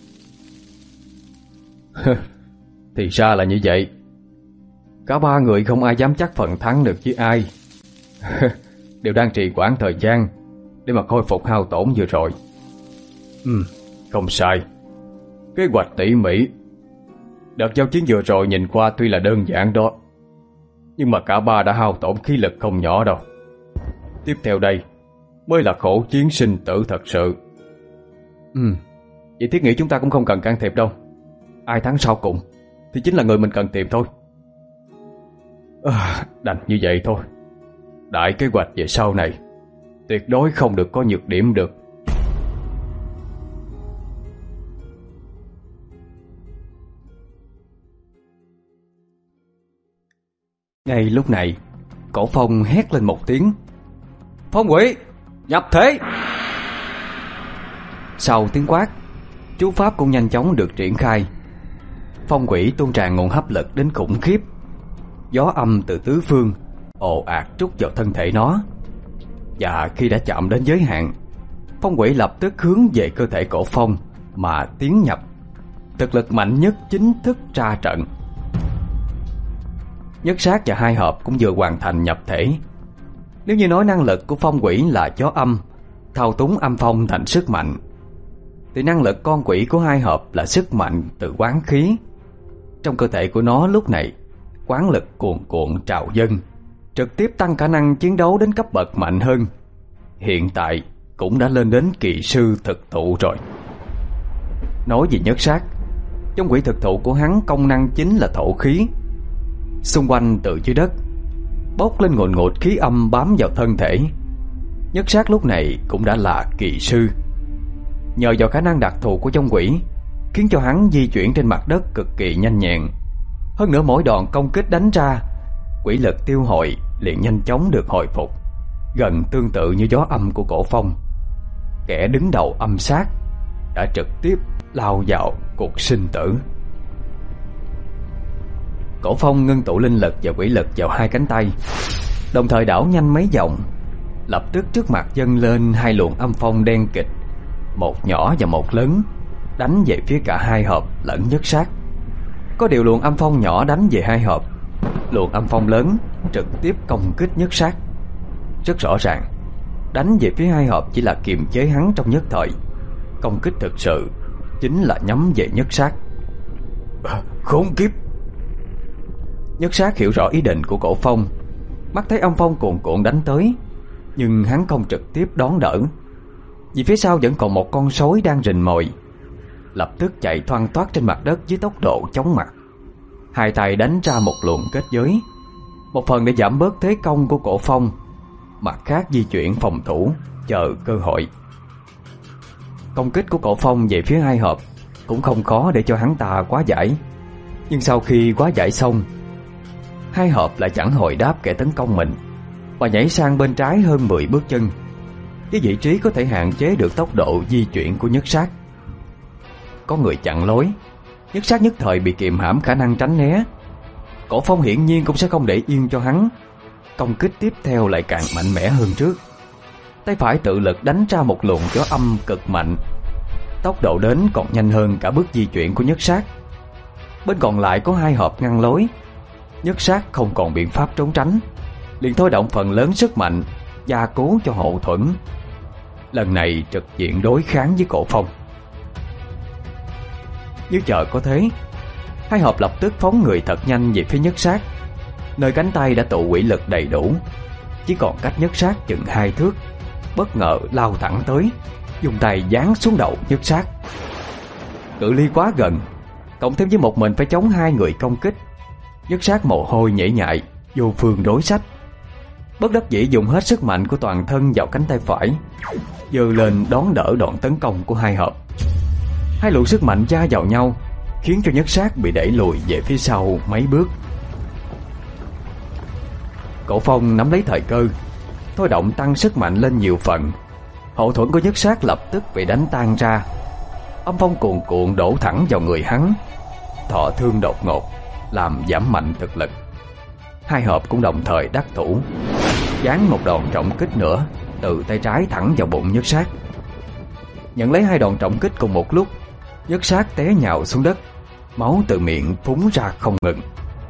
Thì ra là như vậy. Cả ba người không ai dám chắc phần thắng được với ai. Đều đang trì hoãn thời gian để mà khôi phục hao tổn vừa rồi. Ừ, không sai. Kế hoạch tỉ mỉ. Đợt giao chiến vừa rồi nhìn qua tuy là đơn giản đó, nhưng mà cả ba đã hao tổn khí lực không nhỏ đâu. Tiếp theo đây mới là khổ chiến sinh tử thật sự. Ừ, vậy thiết nghĩ chúng ta cũng không cần can thiệp đâu. Ai thắng sau cùng thì chính là người mình cần tìm thôi. À, đành như vậy thôi. Đại kế hoạch về sau này tuyệt đối không được có nhược điểm được. Ngay lúc này, Cổ Phong hét lên một tiếng. Phong quỷ, nhập thế! Sau tiếng quát, chú pháp cũng nhanh chóng được triển khai. Phong quỷ tuôn tràn nguồn hấp lực đến khủng khiếp. Gió âm từ tứ phương ồ ạt trút vào thân thể nó. Và khi đã chạm đến giới hạn, phong quỷ lập tức hướng về cơ thể Cổ Phong mà tiến nhập. Thực lực mạnh nhất chính thức ra trận. Nhất Sát và Hai Hợp cũng vừa hoàn thành nhập thể. Nếu như nói năng lực của phong quỷ là gió âm, thao túng âm phong thành sức mạnh, thì năng lực con quỷ của Hai Hợp là sức mạnh từ quán khí. Trong cơ thể của nó lúc này, quán lực cuồn cuộn trào dâng, trực tiếp tăng khả năng chiến đấu đến cấp bậc mạnh hơn. Hiện tại cũng đã lên đến kỳ sư thực thụ rồi. Nói về Nhất Sát, trong quỷ thực thụ của hắn công năng chính là thổ khí. Xung quanh từ dưới đất bốc lên ngùn ngụt khí âm bám vào thân thể. Nhất Sát lúc này cũng đã là kỳ sư. Nhờ vào khả năng đặc thù của trong quỷ, khiến cho hắn di chuyển trên mặt đất cực kỳ nhanh nhẹn. Hơn nữa mỗi đòn công kích đánh ra, quỷ lực tiêu hồi liền nhanh chóng được hồi phục. gần tương tự như gió âm của Cổ Phong, kẻ đứng đầu âm sát đã trực tiếp lao vào cuộc sinh tử. Cổ Phong ngưng tụ linh lực và quỷ lực vào hai cánh tay, đồng thời đảo nhanh mấy vòng. Lập tức trước mặt dâng lên hai luồng âm phong đen kịt, một nhỏ và một lớn, đánh về phía cả hai hợp lẫn nhất sát. Có điều luồng âm phong nhỏ đánh về hai hợp, luồng âm phong lớn trực tiếp công kích nhất sát. Rất rõ ràng, đánh về phía hai hợp chỉ là kiềm chế hắn trong nhất thời, công kích thực sự chính là nhắm về nhất sát. À, khốn kiếp! Nhất sát hiểu rõ ý định của Cổ Phong, mắt thấy âm phong cuồn cuộn đánh tới, nhưng hắn không trực tiếp đón đỡ, vì phía sau vẫn còn một con sói đang rình mồi. Lập tức chạy thoăn thoắt trên mặt đất với tốc độ chóng mặt, hai tay đánh ra một luồng kết giới, một phần để giảm bớt thế công của Cổ Phong, mặt khác di chuyển phòng thủ chờ cơ hội. Công kích của Cổ Phong về phía hai hợp cũng không khó để cho hắn ta quá giải, nhưng sau khi quá giải xong, hai hợp lại chẳng hồi đáp kẻ tấn công mình, mà nhảy sang bên trái hơn mười bước chân, cái vị trí có thể hạn chế được tốc độ di chuyển của nhất sát. Có người chặn lối, nhất sát nhất thời bị kiềm hãm khả năng tránh né. Cổ Phong hiển nhiên cũng sẽ không để yên cho hắn, công kích tiếp theo lại càng mạnh mẽ hơn trước. Tay phải tự lực đánh ra một luồng gió âm cực mạnh, tốc độ đến còn nhanh hơn cả bước di chuyển của nhất sát. Bên còn lại có hai hợp ngăn lối, nhất sát không còn biện pháp trốn tránh, liền thôi động phần lớn sức mạnh gia cố cho hậu thuẫn. Lần này trực diện đối kháng với Cổ Phong. Như chờ có thế, hai hợp lập tức phóng người thật nhanh về phía nhất sát, nơi cánh tay đã tụ quỷ lực đầy đủ, chỉ còn cách nhất sát chừng hai thước, bất ngờ lao thẳng tới, dùng tay giáng xuống đầu nhất sát. Cự ly quá gần, cộng thêm với một mình phải chống hai người công kích, nhất sát mồ hôi nhễ nhại, vô phương đối sách. Bất đắc dĩ dùng hết sức mạnh của toàn thân vào cánh tay phải, giơ lên đón đỡ đòn tấn công của hai hợp. Hai luồng sức mạnh va vào nhau, khiến cho nhất sát bị đẩy lùi về phía sau mấy bước. Cổ Phong nắm lấy thời cơ, thôi động tăng sức mạnh lên nhiều phần, hậu thuẫn của nhất sát lập tức bị đánh tan ra. Âm phong cuồn cuộn đổ thẳng vào người hắn, thọ thương đột ngột, làm giảm mạnh thực lực. Hai hợp cũng đồng thời đắc thủ, giáng một đòn trọng kích nữa từ tay trái thẳng vào bụng nhất sát. Nhận lấy hai đòn trọng kích cùng một lúc, nhất sát té nhào xuống đất, máu từ miệng phúng ra không ngừng.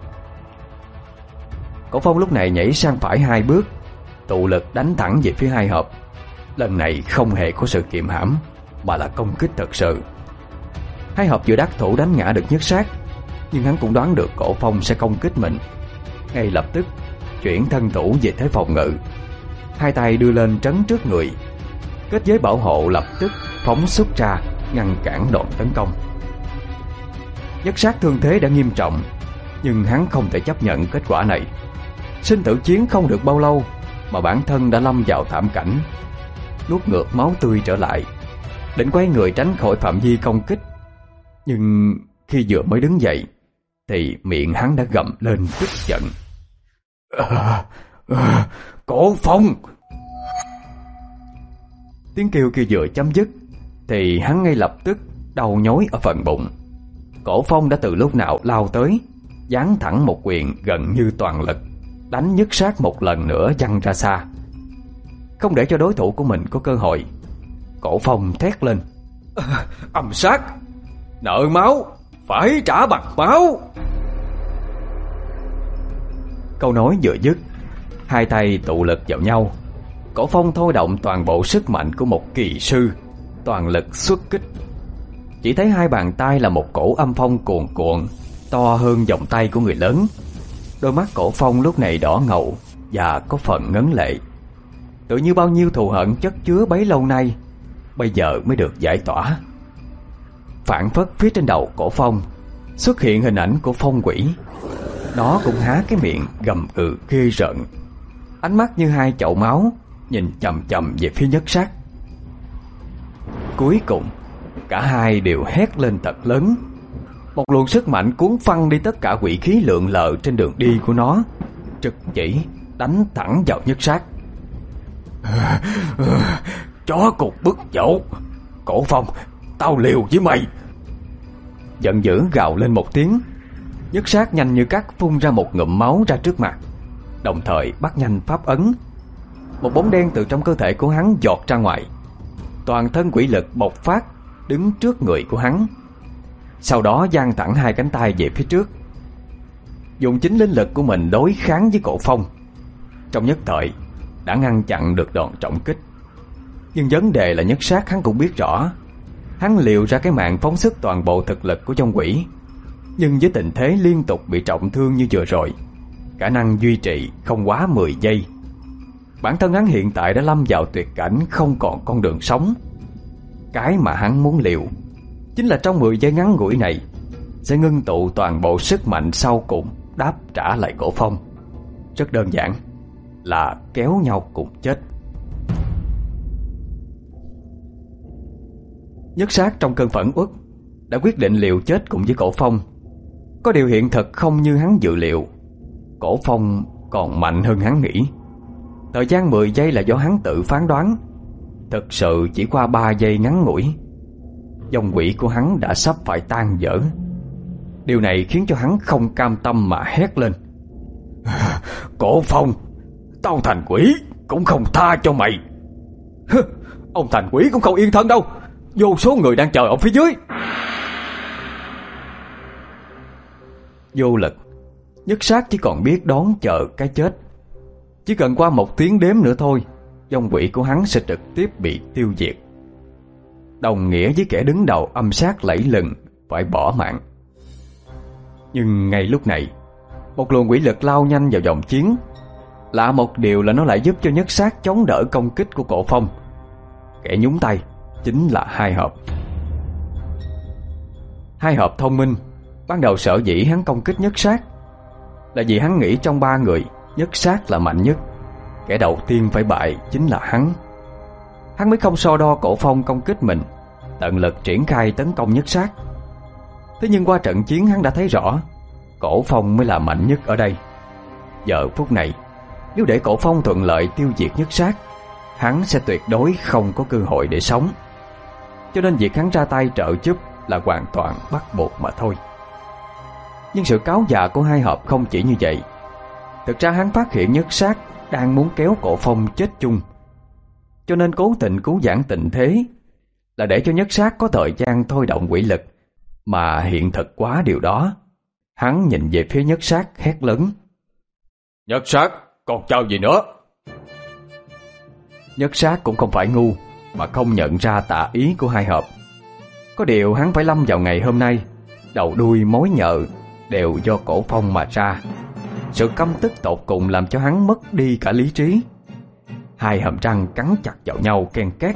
Cổ Phong lúc này nhảy sang phải hai bước, tụ lực đánh thẳng về phía hai hợp. Lần này không hề có sự kiềm hãm, mà là công kích thật sự. Hai hợp vừa đắc thủ đánh ngã được nhất sát, nhưng hắn cũng đoán được Cổ Phong sẽ công kích mình, ngay lập tức chuyển thân thủ về thế phòng ngự, hai tay đưa lên trấn trước người, kết giới bảo hộ lập tức phóng xuất ra ngăn cản đòn tấn công. Nhất sát thương thế đã nghiêm trọng, nhưng hắn không thể chấp nhận kết quả này. Sinh tử chiến không được bao lâu mà bản thân đã lâm vào thảm cảnh, nuốt ngược máu tươi trở lại, định quay người tránh khỏi phạm vi công kích. Nhưng khi vừa mới đứng dậy thì miệng hắn đã gầm lên tức giận. À, à, Cổ Phong! Tiếng kêu kia vừa chấm dứt thì hắn ngay lập tức đau nhói ở phần bụng. Cổ Phong đã từ lúc nào lao tới, giáng thẳng một quyền gần như toàn lực, đánh nhất sát một lần nữa văng ra xa. Không để cho đối thủ của mình có cơ hội, Cổ Phong thét lên: à, âm sát! Nợ máu phải trả bằng máu! Câu nói vừa dứt, hai tay tụ lực vào nhau, Cổ Phong thôi động toàn bộ sức mạnh của một kỳ sư, toàn lực xuất kích. Chỉ thấy hai bàn tay là một cổ âm phong cuồn cuộn, to hơn vòng tay của người lớn. Đôi mắt Cổ Phong lúc này đỏ ngầu và có phần ngấn lệ, tự như bao nhiêu thù hận chất chứa bấy lâu nay bây giờ mới được giải tỏa. Phảng phất phía trên đầu Cổ Phong xuất hiện hình ảnh của phong quỷ. Nó cũng há cái miệng gầm gừ ghê rợn, ánh mắt như hai chậu máu nhìn chằm chằm về phía nhất sát. Cuối cùng cả hai đều hét lên thật lớn. Một luồng sức mạnh cuốn phăng đi tất cả quỷ khí lượn lờ trên đường đi của nó, trực chỉ đánh thẳng vào nhất sát. Chó cục bức dẫu. Cổ Phong, tao liều với mày. Giận dữ gào lên một tiếng. Nhất Sát nhanh như cắt phun ra một ngụm máu ra trước mặt, đồng thời bắt nhanh pháp ấn. Một bóng đen từ trong cơ thể của hắn giọt ra ngoài, toàn thân quỷ lực bộc phát, đứng trước người của hắn. Sau đó dang thẳng hai cánh tay về phía trước, dùng chính linh lực của mình đối kháng với Cổ Phong. Trong nhất thời đã ngăn chặn được đòn trọng kích. Nhưng vấn đề là Nhất Sát hắn cũng biết rõ, hắn liều ra cái mạng phóng xuất toàn bộ thực lực của trong quỷ, nhưng với tình thế liên tục bị trọng thương như vừa rồi, khả năng duy trì không quá mười giây. Bản thân hắn hiện tại đã lâm vào tuyệt cảnh, không còn con đường sống. Cái mà hắn muốn liều chính là trong mười giây ngắn ngủi này sẽ ngưng tụ toàn bộ sức mạnh sau cùng đáp trả lại Cổ Phong. Rất đơn giản là kéo nhau cùng chết. Nhất Sát trong cơn phẫn uất đã quyết định liều chết cùng với Cổ Phong. Có điều hiện thực không như hắn dự liệu, Cổ Phong còn mạnh hơn hắn nghĩ. Thời gian mười giây là do hắn tự phán đoán, thực sự chỉ qua ba giây ngắn ngủi, dòng quỷ của hắn đã sắp phải tan vỡ. Điều này khiến cho hắn không cam tâm mà hét lên: Cổ Phong, tao thành quỷ cũng không tha cho mày. Ông thành quỷ cũng không yên thân đâu, vô số người đang chờ ở phía dưới. Vô lực, Nhất Sát chỉ còn biết đón chờ cái chết. Chỉ cần qua một tiếng đếm nữa thôi, dòng quỷ của hắn sẽ trực tiếp bị tiêu diệt, đồng nghĩa với kẻ đứng đầu âm sát lẫy lừng phải bỏ mạng. Nhưng ngay lúc này, một luồng quỷ lực lao nhanh vào vòng chiến. Lạ một điều là nó lại giúp cho Nhất Sát chống đỡ công kích của Cổ Phong. Kẻ nhúng tay chính là Hai Hợp. Hai Hợp thông minh. Ban đầu sở dĩ hắn công kích Nhất Sát là vì hắn nghĩ trong ba người, Nhất Sát là mạnh nhất, kẻ đầu tiên phải bại chính là hắn. Hắn mới không so đo Cổ Phong công kích mình, tận lực triển khai tấn công Nhất Sát. Thế nhưng qua trận chiến hắn đã thấy rõ, Cổ Phong mới là mạnh nhất ở đây. Giờ phút này, nếu để Cổ Phong thuận lợi tiêu diệt Nhất Sát, hắn sẽ tuyệt đối không có cơ hội để sống. Cho nên việc hắn ra tay trợ giúp là hoàn toàn bắt buộc mà thôi. Nhưng sự cáo già của Hai Hợp không chỉ như vậy. Thực ra hắn phát hiện Nhất Sát đang muốn kéo Cổ Phong chết chung, cho nên cố tình cứu vãn tình thế, là để cho Nhất Sát có thời gian thôi động quỷ lực. Mà hiện thực quá điều đó. Hắn nhìn về phía Nhất Sát hét lớn: Nhất Sát, còn chờ gì nữa? Nhất Sát cũng không phải ngu mà không nhận ra tà ý của Hai Hợp. Có điều hắn phải lâm vào ngày hôm nay, đầu đuôi mối nhợ đều do Cổ Phong mà ra. Sự căm tức tột cùng làm cho hắn mất đi cả lý trí. Hai hàm răng cắn chặt vào nhau ken két.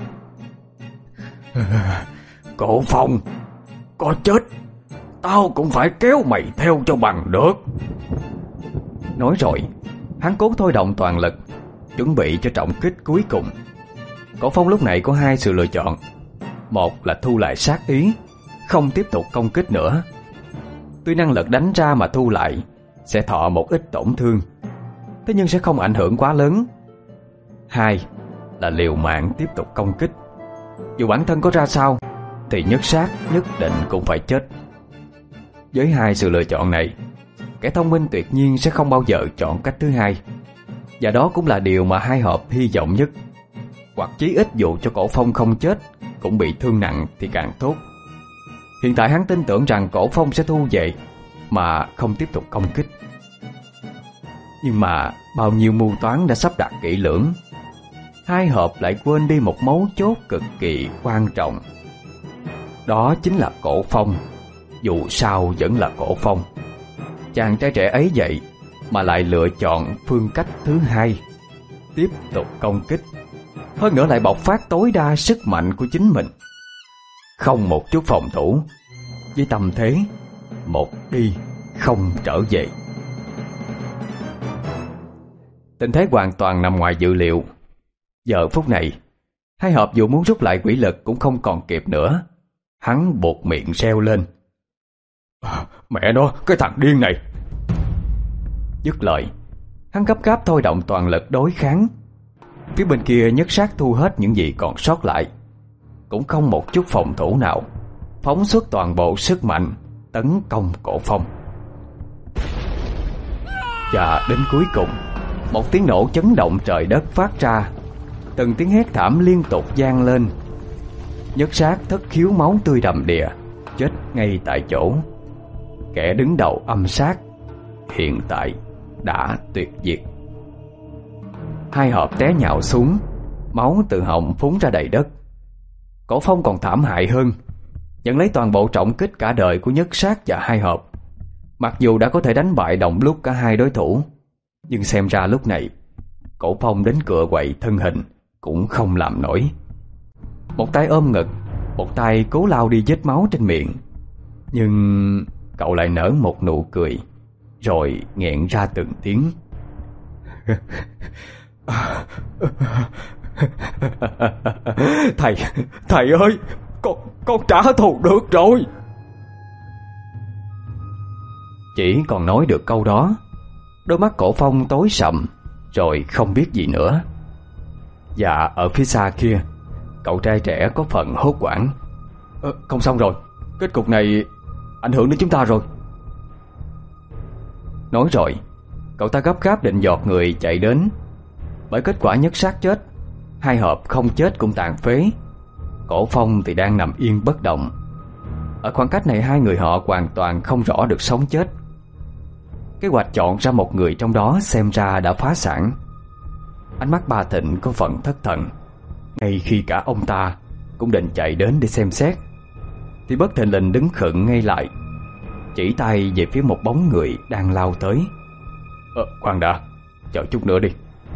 Cổ Phong, có chết tao cũng phải kéo mày theo cho bằng được. Nói rồi, hắn cố thôi động toàn lực, chuẩn bị cho trọng kích cuối cùng. Cổ Phong lúc này có hai sự lựa chọn. Một là thu lại sát ý, không tiếp tục công kích nữa. Tuy năng lực đánh ra mà thu lại sẽ thọ một ít tổn thương, thế nhưng sẽ không ảnh hưởng quá lớn. Hai là liều mạng tiếp tục công kích. Dù bản thân có ra sao thì Nhất Sát nhất định cũng phải chết. Với hai sự lựa chọn này, kẻ thông minh tuyệt nhiên sẽ không bao giờ chọn cách thứ hai. Và đó cũng là điều mà Hai Hợp hy vọng nhất. Hoặc chí ít dù cho Cổ Phong không chết, cũng bị thương nặng thì càng tốt. Hiện tại hắn tin tưởng rằng Cổ Phong sẽ thu về mà không tiếp tục công kích. Nhưng mà bao nhiêu mưu toán đã sắp đặt kỹ lưỡng, Hai Hợp lại quên đi một mấu chốt cực kỳ quan trọng. Đó chính là Cổ Phong. Dù sao vẫn là Cổ Phong. Chàng trai trẻ ấy vậy mà lại lựa chọn phương cách thứ hai, tiếp tục công kích, hơn nữa lại bộc phát tối đa sức mạnh của chính mình, không một chút phòng thủ, với tâm thế một đi không trở về. Tình thế hoàn toàn nằm ngoài dự liệu. Giờ phút này, Hai Hợp dù muốn rút lại quỷ lực cũng không còn kịp nữa. Hắn buột miệng reo lên: à, mẹ nó, cái thằng điên này! Dứt lời, hắn gấp gáp thôi động toàn lực đối kháng. Phía bên kia Nhất Sát thu hết những gì còn sót lại, cũng không một chút phòng thủ nào, phóng xuất toàn bộ sức mạnh tấn công Cổ Phong. Và đến cuối cùng, một tiếng nổ chấn động trời đất phát ra, từng tiếng hét thảm liên tục vang lên. Nhất Sát thất khiếu máu tươi đầm đìa, chết ngay tại chỗ. Kẻ đứng đầu âm sát hiện tại đã tuyệt diệt. Hai hộp té nhào xuống, máu từ họng phún ra đầy đất. Cổ Phong còn thảm hại hơn, nhận lấy toàn bộ trọng kích cả đời của Nhất Sát và hai hộp. Mặc dù đã có thể đánh bại đồng lúc cả hai đối thủ, nhưng xem ra lúc này Cổ Phong đến cựa quậy thân hình cũng không làm nổi. Một tay ôm ngực, một tay cố lau đi vết máu trên miệng, nhưng cậu lại nở một nụ cười, rồi nghẹn ra từng tiếng. Thầy, thầy ơi, con, con trả thù được rồi. Chỉ còn nói được câu đó, đôi mắt Cổ Phong tối sầm, rồi không biết gì nữa. Và ở phía xa kia, cậu trai trẻ có phần hốt hoảng. Ờ, không xong rồi, kết cục này ảnh hưởng đến chúng ta rồi. Nói rồi, cậu ta gấp gáp định giọt người chạy đến. Bởi kết quả Nhất Sát chết, hai hộp không chết cũng tàn phế. Cổ Phong thì đang nằm yên bất động. Ở khoảng cách này hai người họ hoàn toàn không rõ được sống chết. Kế hoạch chọn ra một người trong đó xem ra đã phá sản. Ánh mắt Ba Thịnh có phần thất thần. Ngay khi cả ông ta cũng định chạy đến để xem xét, thì bất thình lình đứng khựng ngay lại, chỉ tay về phía một bóng người đang lao tới. Ờ, khoan đã, chờ chút nữa đi.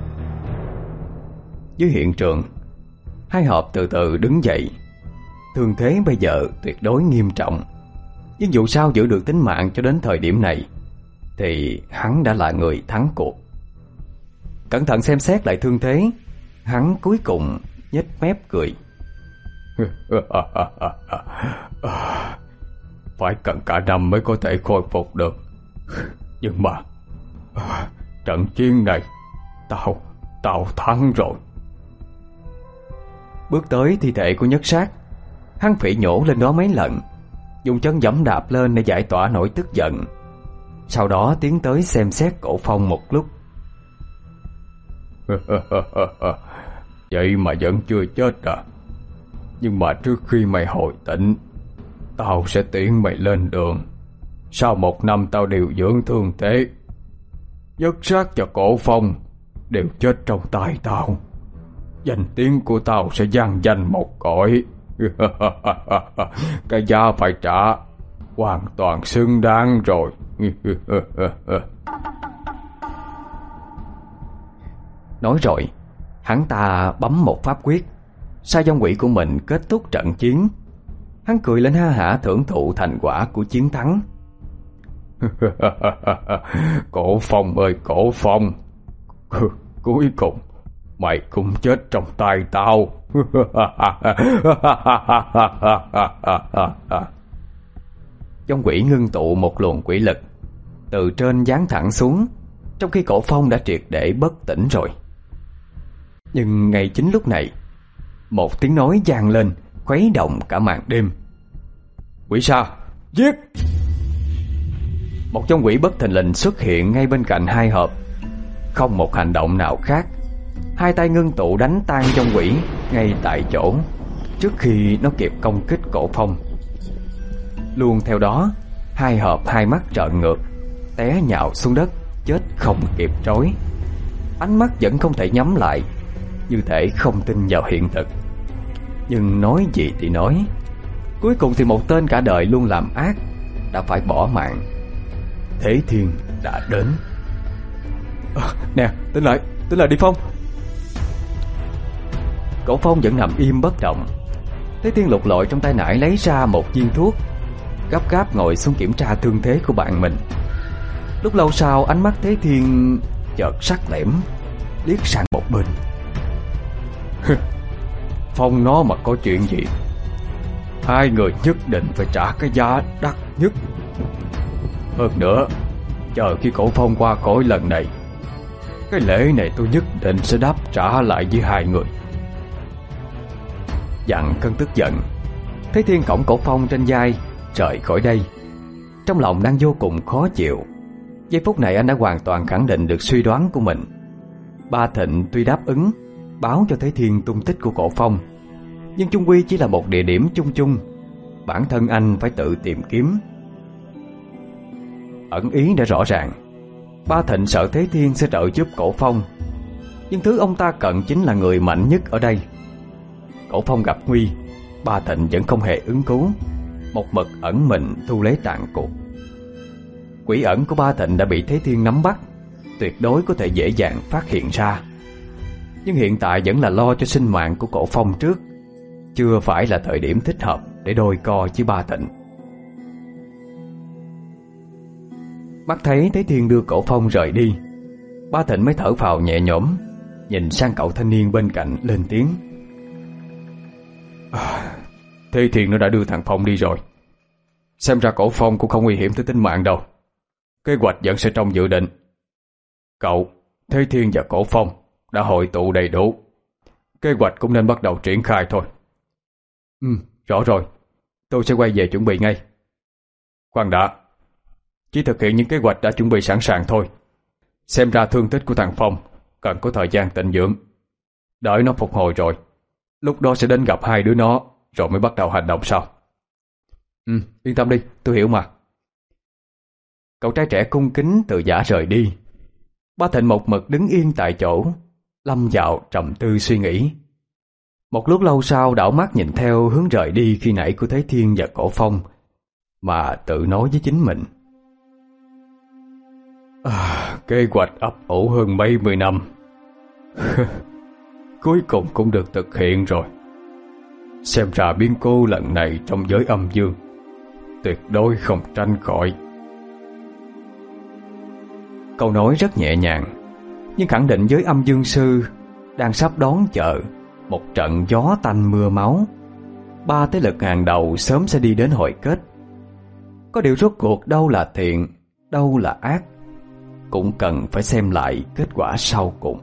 Dưới hiện trường, hai hộp từ từ đứng dậy. Thương thế bây giờ tuyệt đối nghiêm trọng, nhưng dù sao giữ được tính mạng cho đến thời điểm này thì hắn đã là người thắng cuộc. Cẩn thận xem xét lại thương thế, hắn cuối cùng nhếch mép cười. Phải cần cả năm mới có thể khôi phục được, nhưng mà trận chiến này Tao Tao thắng rồi. Bước tới thi thể của Nhất Sát, hắn phỉ nhổ lên đó mấy lần, dùng chân giẫm đạp lên để giải tỏa nỗi tức giận. Sau đó tiến tới xem xét Cổ Phong một lúc. Vậy mà vẫn chưa chết à? Nhưng mà trước khi mày hồi tỉnh, tao sẽ tiễn mày lên đường. Sau một năm tao điều dưỡng thương thế, Nhất Sát và Cổ Phong đều chết trong tay tao. Danh tiếng của tao sẽ vang danh một cõi. Cái giá phải trả hoàn toàn xứng đáng rồi. Nói rồi, hắn ta bấm một pháp quyết, Sa Vong Quỷ của mình kết thúc trận chiến. Hắn cười lên ha hả thưởng thụ thành quả của chiến thắng. Cổ Phong ơi Cổ Phong, cuối cùng mày cũng chết trong tay tao. Vong Quỷ ngưng tụ một luồng quỷ lực từ trên giáng thẳng xuống, trong khi Cổ Phong đã triệt để bất tỉnh rồi. Nhưng ngay chính lúc này, một tiếng nói vang lên khuấy động cả màn đêm. Quỷ Sa, giết! Một vong quỷ bất thình lình xuất hiện ngay bên cạnh hai hộp. Không một hành động nào khác, hai tay ngưng tụ đánh tan vong quỷ ngay tại chỗ, trước khi nó kịp công kích Cổ Phong. Luôn theo đó, hai hộp hai mắt trợn ngược, té nhào xuống đất, chết không kịp trối. Ánh mắt vẫn không thể nhắm lại, như thể không tin vào hiện thực. Nhưng nói gì thì nói, cuối cùng thì một tên cả đời luôn làm ác đã phải bỏ mạng. Thế Thiên đã đến. À, nè, tỉnh lại, tỉnh lại đi Phong. Cổ Phong vẫn nằm im bất động. Thế Thiên lục lọi trong tay nải lấy ra một viên thuốc, gấp gáp ngồi xuống kiểm tra thương thế của bạn mình. Lúc lâu sau, ánh mắt Thế Thiên chợt sắc lẻm, liếc sang một bên. Phong nó mà có chuyện gì, hai người nhất định phải trả cái giá đắt nhất. Hơn nữa, chờ khi Cổ Phong qua khỏi lần này, Cái lễ này tôi nhất định sẽ đáp trả lại với hai người. Dặn cơn tức giận, thấy Thiên cõng Cổ Phong trên vai rời khỏi đây. Trong lòng đang vô cùng khó chịu. Giây phút này anh đã hoàn toàn khẳng định được suy đoán của mình. Ba Thịnh tuy đáp ứng báo cho Thế Thiên tung tích của Cổ Phong, nhưng chung quy chỉ là một địa điểm chung chung. Bản thân anh phải tự tìm kiếm. Ẩn ý đã rõ ràng. Ba Thịnh sợ Thế Thiên sẽ trợ giúp Cổ Phong, nhưng thứ ông ta cần chính là người mạnh nhất ở đây. Cổ Phong gặp nguy, Ba Thịnh vẫn không hề ứng cứu, một mực ẩn mình thu lấy tàn cuộc. Quỷ ẩn của Ba Thịnh đã bị Thế Thiên nắm bắt, tuyệt đối có thể dễ dàng phát hiện ra. Nhưng hiện tại vẫn là lo cho sinh mạng của Cổ Phong trước, chưa phải là thời điểm thích hợp để đôi co với Ba Thịnh. Mắt thấy Thế Thiên đưa Cổ Phong rời đi, Ba Thịnh mới thở phào nhẹ nhõm, nhìn sang cậu thanh niên bên cạnh lên tiếng. à, Thế Thiên nó đã đưa thằng Phong đi rồi. Xem ra Cổ Phong cũng không nguy hiểm tới tính mạng đâu. Kế hoạch vẫn sẽ trong dự định. Cậu, Thế Thiên và Cổ Phong đã hội tụ đầy đủ, kế hoạch cũng nên bắt đầu triển khai thôi. Ừ, rõ rồi. Tôi sẽ quay về chuẩn bị ngay. Khoan đã, chỉ thực hiện những kế hoạch đã chuẩn bị sẵn sàng thôi. Xem ra thương tích của thằng Phong cần có thời gian tịnh dưỡng. Đợi nó phục hồi rồi, lúc đó sẽ đến gặp hai đứa nó, rồi mới bắt đầu hành động sau. Ừ, yên tâm đi, tôi hiểu mà. Cậu trai trẻ cung kính từ giả rời đi. Ba Thịnh một mực đứng yên tại chỗ, lâm vào trầm tư suy nghĩ. Một lúc lâu sau đảo mắt nhìn theo hướng rời đi khi nãy của Thế Thiên và Cổ Phong, mà tự nói với chính mình. À, kế hoạch ấp ủ hơn mấy mươi năm cuối cùng cũng được thực hiện rồi. Xem ra biến cố lần này trong giới âm dương tuyệt đối không tránh khỏi. Câu nói rất nhẹ nhàng, nhưng khẳng định giới âm dương sư đang sắp đón chờ một trận gió tanh mưa máu. Ba thế lực hàng đầu sớm sẽ đi đến hội kết. Có điều rốt cuộc đâu là thiện, đâu là ác, cũng cần phải xem lại kết quả sau cùng.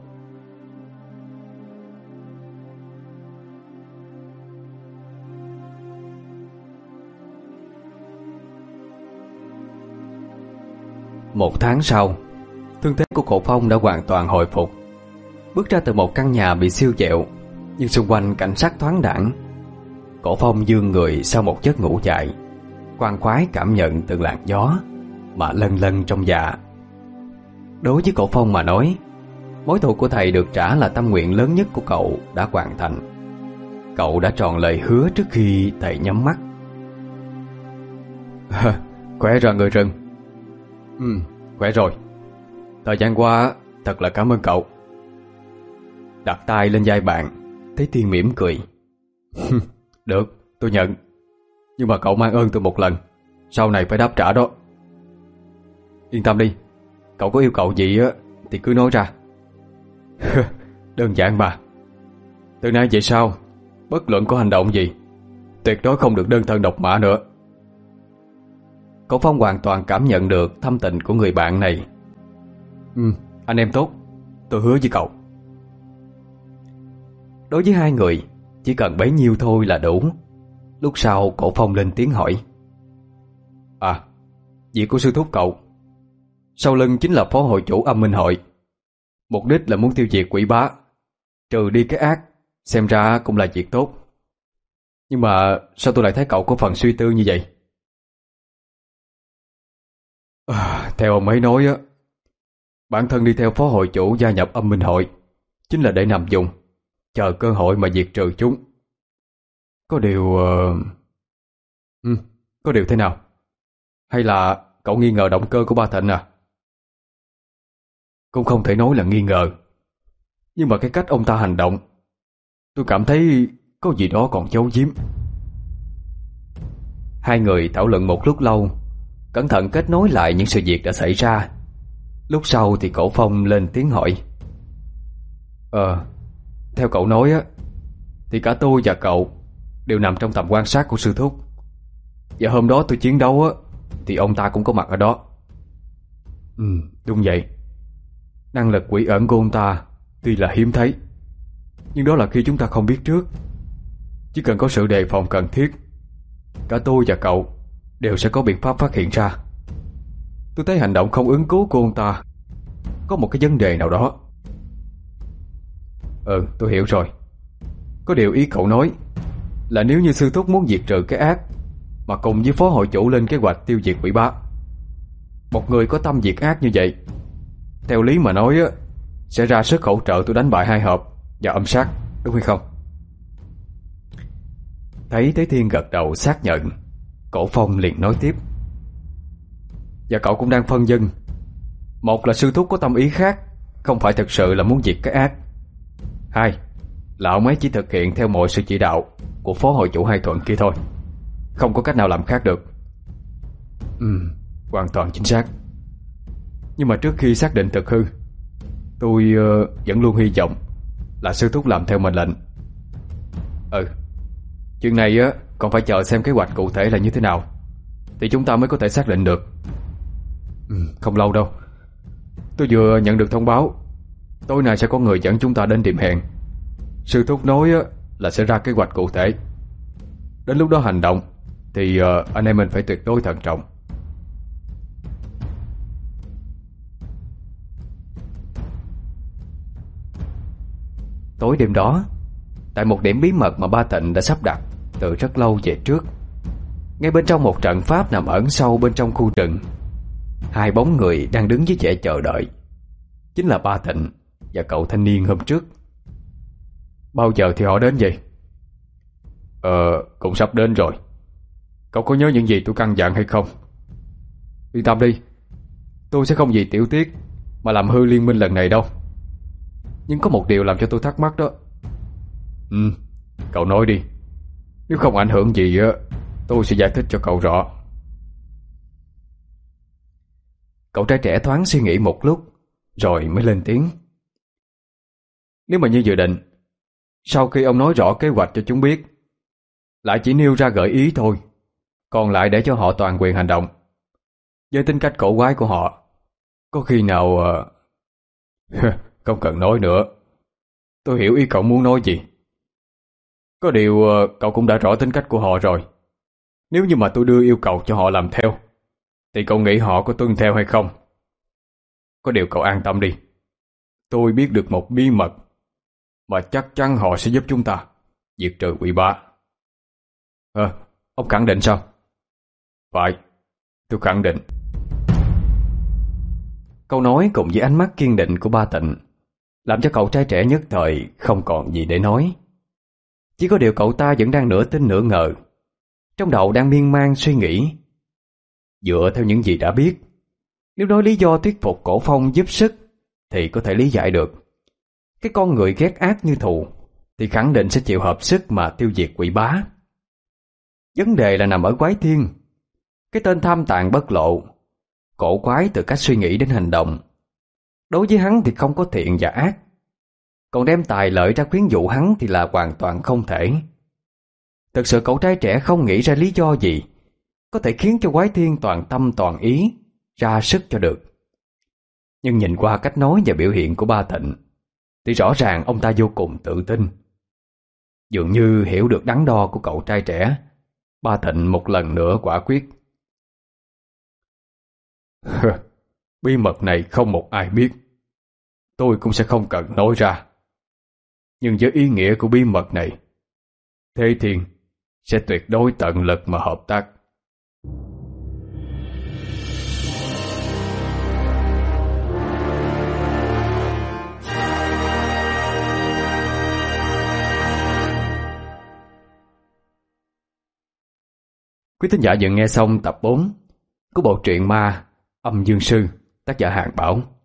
Một tháng sau, thương thế của Cổ Phong đã hoàn toàn hồi phục. Bước ra từ một căn nhà bị siêu vẹo, nhưng xung quanh cảnh sắc thoáng đãng. Cổ Phong dương người sau một giấc ngủ dài, khoan khoái cảm nhận từng làn gió mà lân lân trong dạ. Đối với Cổ Phong mà nói, mối thù của thầy được trả là tâm nguyện lớn nhất của cậu đã hoàn thành. Cậu đã tròn lời hứa trước khi thầy nhắm mắt. Khỏe rồi người rừng. Ừ, khỏe rồi. Thời gian qua thật là cảm ơn cậu. Đặt tay lên vai bạn, Thế Thiên mỉm cười. Được, tôi nhận. Nhưng mà cậu mang ơn tôi một lần, sau này phải đáp trả đó. Yên tâm đi, cậu có yêu cầu gì á thì cứ nói ra. Đơn giản mà. Từ nay về sau, bất luận có hành động gì, tuyệt đối không được đơn thân độc mã nữa. Cổ Phong hoàn toàn cảm nhận được thâm tình của người bạn này. Ừ, anh em tốt, tôi hứa với cậu. Đối với hai người, chỉ cần bấy nhiêu thôi là đủ. Lúc sau Cổ Phong lên tiếng hỏi. À, việc của sư thúc cậu, sau lưng chính là phó hội chủ Âm Minh Hội. Mục đích là muốn tiêu diệt quỷ bá, trừ đi cái ác, xem ra cũng là việc tốt. Nhưng mà sao tôi lại thấy cậu có phần suy tư như vậy? À, theo ông ấy nói á, bản thân đi theo phó hội chủ gia nhập Âm Minh Hội chính là để nằm dùng, chờ cơ hội mà diệt trừ chúng. Có điều... Uh... Ừ, có điều thế nào? Hay là cậu nghi ngờ động cơ của Ba Thịnh à? Cũng không thể nói là nghi ngờ, nhưng mà cái cách ông ta hành động, tôi cảm thấy có gì đó còn giấu giếm. Hai người thảo luận một lúc lâu, cẩn thận kết nối lại những sự việc đã xảy ra. Lúc sau thì Cổ Phong lên tiếng hỏi. Ờ, theo cậu nói á, thì cả tôi và cậu đều nằm trong tầm quan sát của sư thúc. Và hôm đó tôi chiến đấu á, thì ông ta cũng có mặt ở đó. Ừ, đúng vậy. Năng lực quỷ ẩn của ông ta tuy là hiếm thấy, nhưng đó là khi chúng ta không biết trước. Chỉ cần có sự đề phòng cần thiết, cả tôi và cậu đều sẽ có biện pháp phát hiện ra. Tôi thấy hành động không ứng cứu của ông ta có một cái vấn đề nào đó. Ừ, tôi hiểu rồi. Có điều ý cậu nói là nếu như sư thúc muốn diệt trừ cái ác mà cùng với phó hội chủ lên kế hoạch tiêu diệt quỷ bá, một người có tâm diệt ác như vậy, theo lý mà nói á, sẽ ra sức hỗ trợ tôi đánh bại hai hợp và âm sát, đúng hay không? Thấy Tế Thiên gật đầu xác nhận, Cổ Phong liền nói tiếp. Và cậu cũng đang phân vân. Một là sư thúc có tâm ý khác, không phải thực sự là muốn diệt cái ác. Hai là ông ấy chỉ thực hiện theo mọi sự chỉ đạo của phó hội chủ Hai Thuận kia thôi, không có cách nào làm khác được. Ừ, hoàn toàn chính xác. Nhưng mà trước khi xác định thực hư, tôi uh, vẫn luôn hy vọng là sư thúc làm theo mệnh lệnh. Ừ, chuyện này á còn phải chờ xem kế hoạch cụ thể là như thế nào thì chúng ta mới có thể xác định được. Ừ, không lâu đâu. Tôi vừa nhận được thông báo tối nay sẽ có người dẫn chúng ta đến điểm hẹn. Sư thúc nói á, là sẽ ra kế hoạch cụ thể. Đến lúc đó hành động thì uh, anh em mình phải tuyệt đối thận trọng. Tối đêm đó, tại một điểm bí mật mà Ba Tịnh đã sắp đặt từ rất lâu về trước, ngay bên trong một trận pháp nằm ẩn sâu bên trong khu rừng, hai bóng người đang đứng với vẻ chờ đợi. Chính là Ba Tịnh và cậu thanh niên hôm trước. Bao giờ thì họ đến vậy? Ờ, cũng sắp đến rồi. Cậu có nhớ những gì tôi căn dặn hay không? Yên tâm đi, tôi sẽ không vì tiểu tiết mà làm hư liên minh lần này đâu. Nhưng có một điều làm cho tôi thắc mắc đó. Ừ, cậu nói đi. Nếu không ảnh hưởng gì á, tôi sẽ giải thích cho cậu rõ. Cậu trai trẻ thoáng suy nghĩ một lúc rồi mới lên tiếng. Nếu mà như dự định, sau khi ông nói rõ kế hoạch cho chúng biết, lại chỉ nêu ra gợi ý thôi, còn lại để cho họ toàn quyền hành động. Với tính cách cổ quái của họ, có khi nào... Uh... Không cần nói nữa. Tôi hiểu ý cậu muốn nói gì. Có điều uh, cậu cũng đã rõ tính cách của họ rồi. Nếu như mà tôi đưa yêu cầu cho họ làm theo, thì cậu nghĩ họ có tuân theo hay không? Có điều cậu an tâm đi. Tôi biết được một bí mật mà chắc chắn họ sẽ giúp chúng ta diệt trừ quỷ bá. Ờ, à, ông khẳng định sao? Phải, tôi khẳng định. Câu nói cùng với ánh mắt kiên định của Ba Tịnh làm cho cậu trai trẻ nhất thời không còn gì để nói. Chỉ có điều cậu ta vẫn đang nửa tin nửa ngờ, trong đầu đang miên man suy nghĩ. Dựa theo những gì đã biết, nếu nói lý do thuyết phục Cổ Phong giúp sức thì có thể lý giải được. Cái con người ghét ác như thù thì khẳng định sẽ chịu hợp sức mà tiêu diệt quỷ bá. Vấn đề là nằm ở Quái Thiên. Cái tên tham tàn bất lộ, cổ quái từ cách suy nghĩ đến hành động. Đối với hắn thì không có thiện và ác, còn đem tài lợi ra khuyến dụ hắn thì là hoàn toàn không thể. Thực sự cậu trai trẻ không nghĩ ra lý do gì có thể khiến cho Quái Thiên toàn tâm toàn ý ra sức cho được. Nhưng nhìn qua cách nói và biểu hiện của Ba Tịnh thì rõ ràng ông ta vô cùng tự tin. Dường như hiểu được đắn đo của cậu trai trẻ, Ba Tịnh một lần nữa quả quyết. Bí mật này không một ai biết, tôi cũng sẽ không cần nói ra. Nhưng với ý nghĩa của bí mật này, Thế Thiên sẽ tuyệt đối tận lực mà hợp tác. Quý thính giả vừa nghe xong tập bốn của bộ truyện ma Âm Dương Sư, tác giả Hàn Bảo.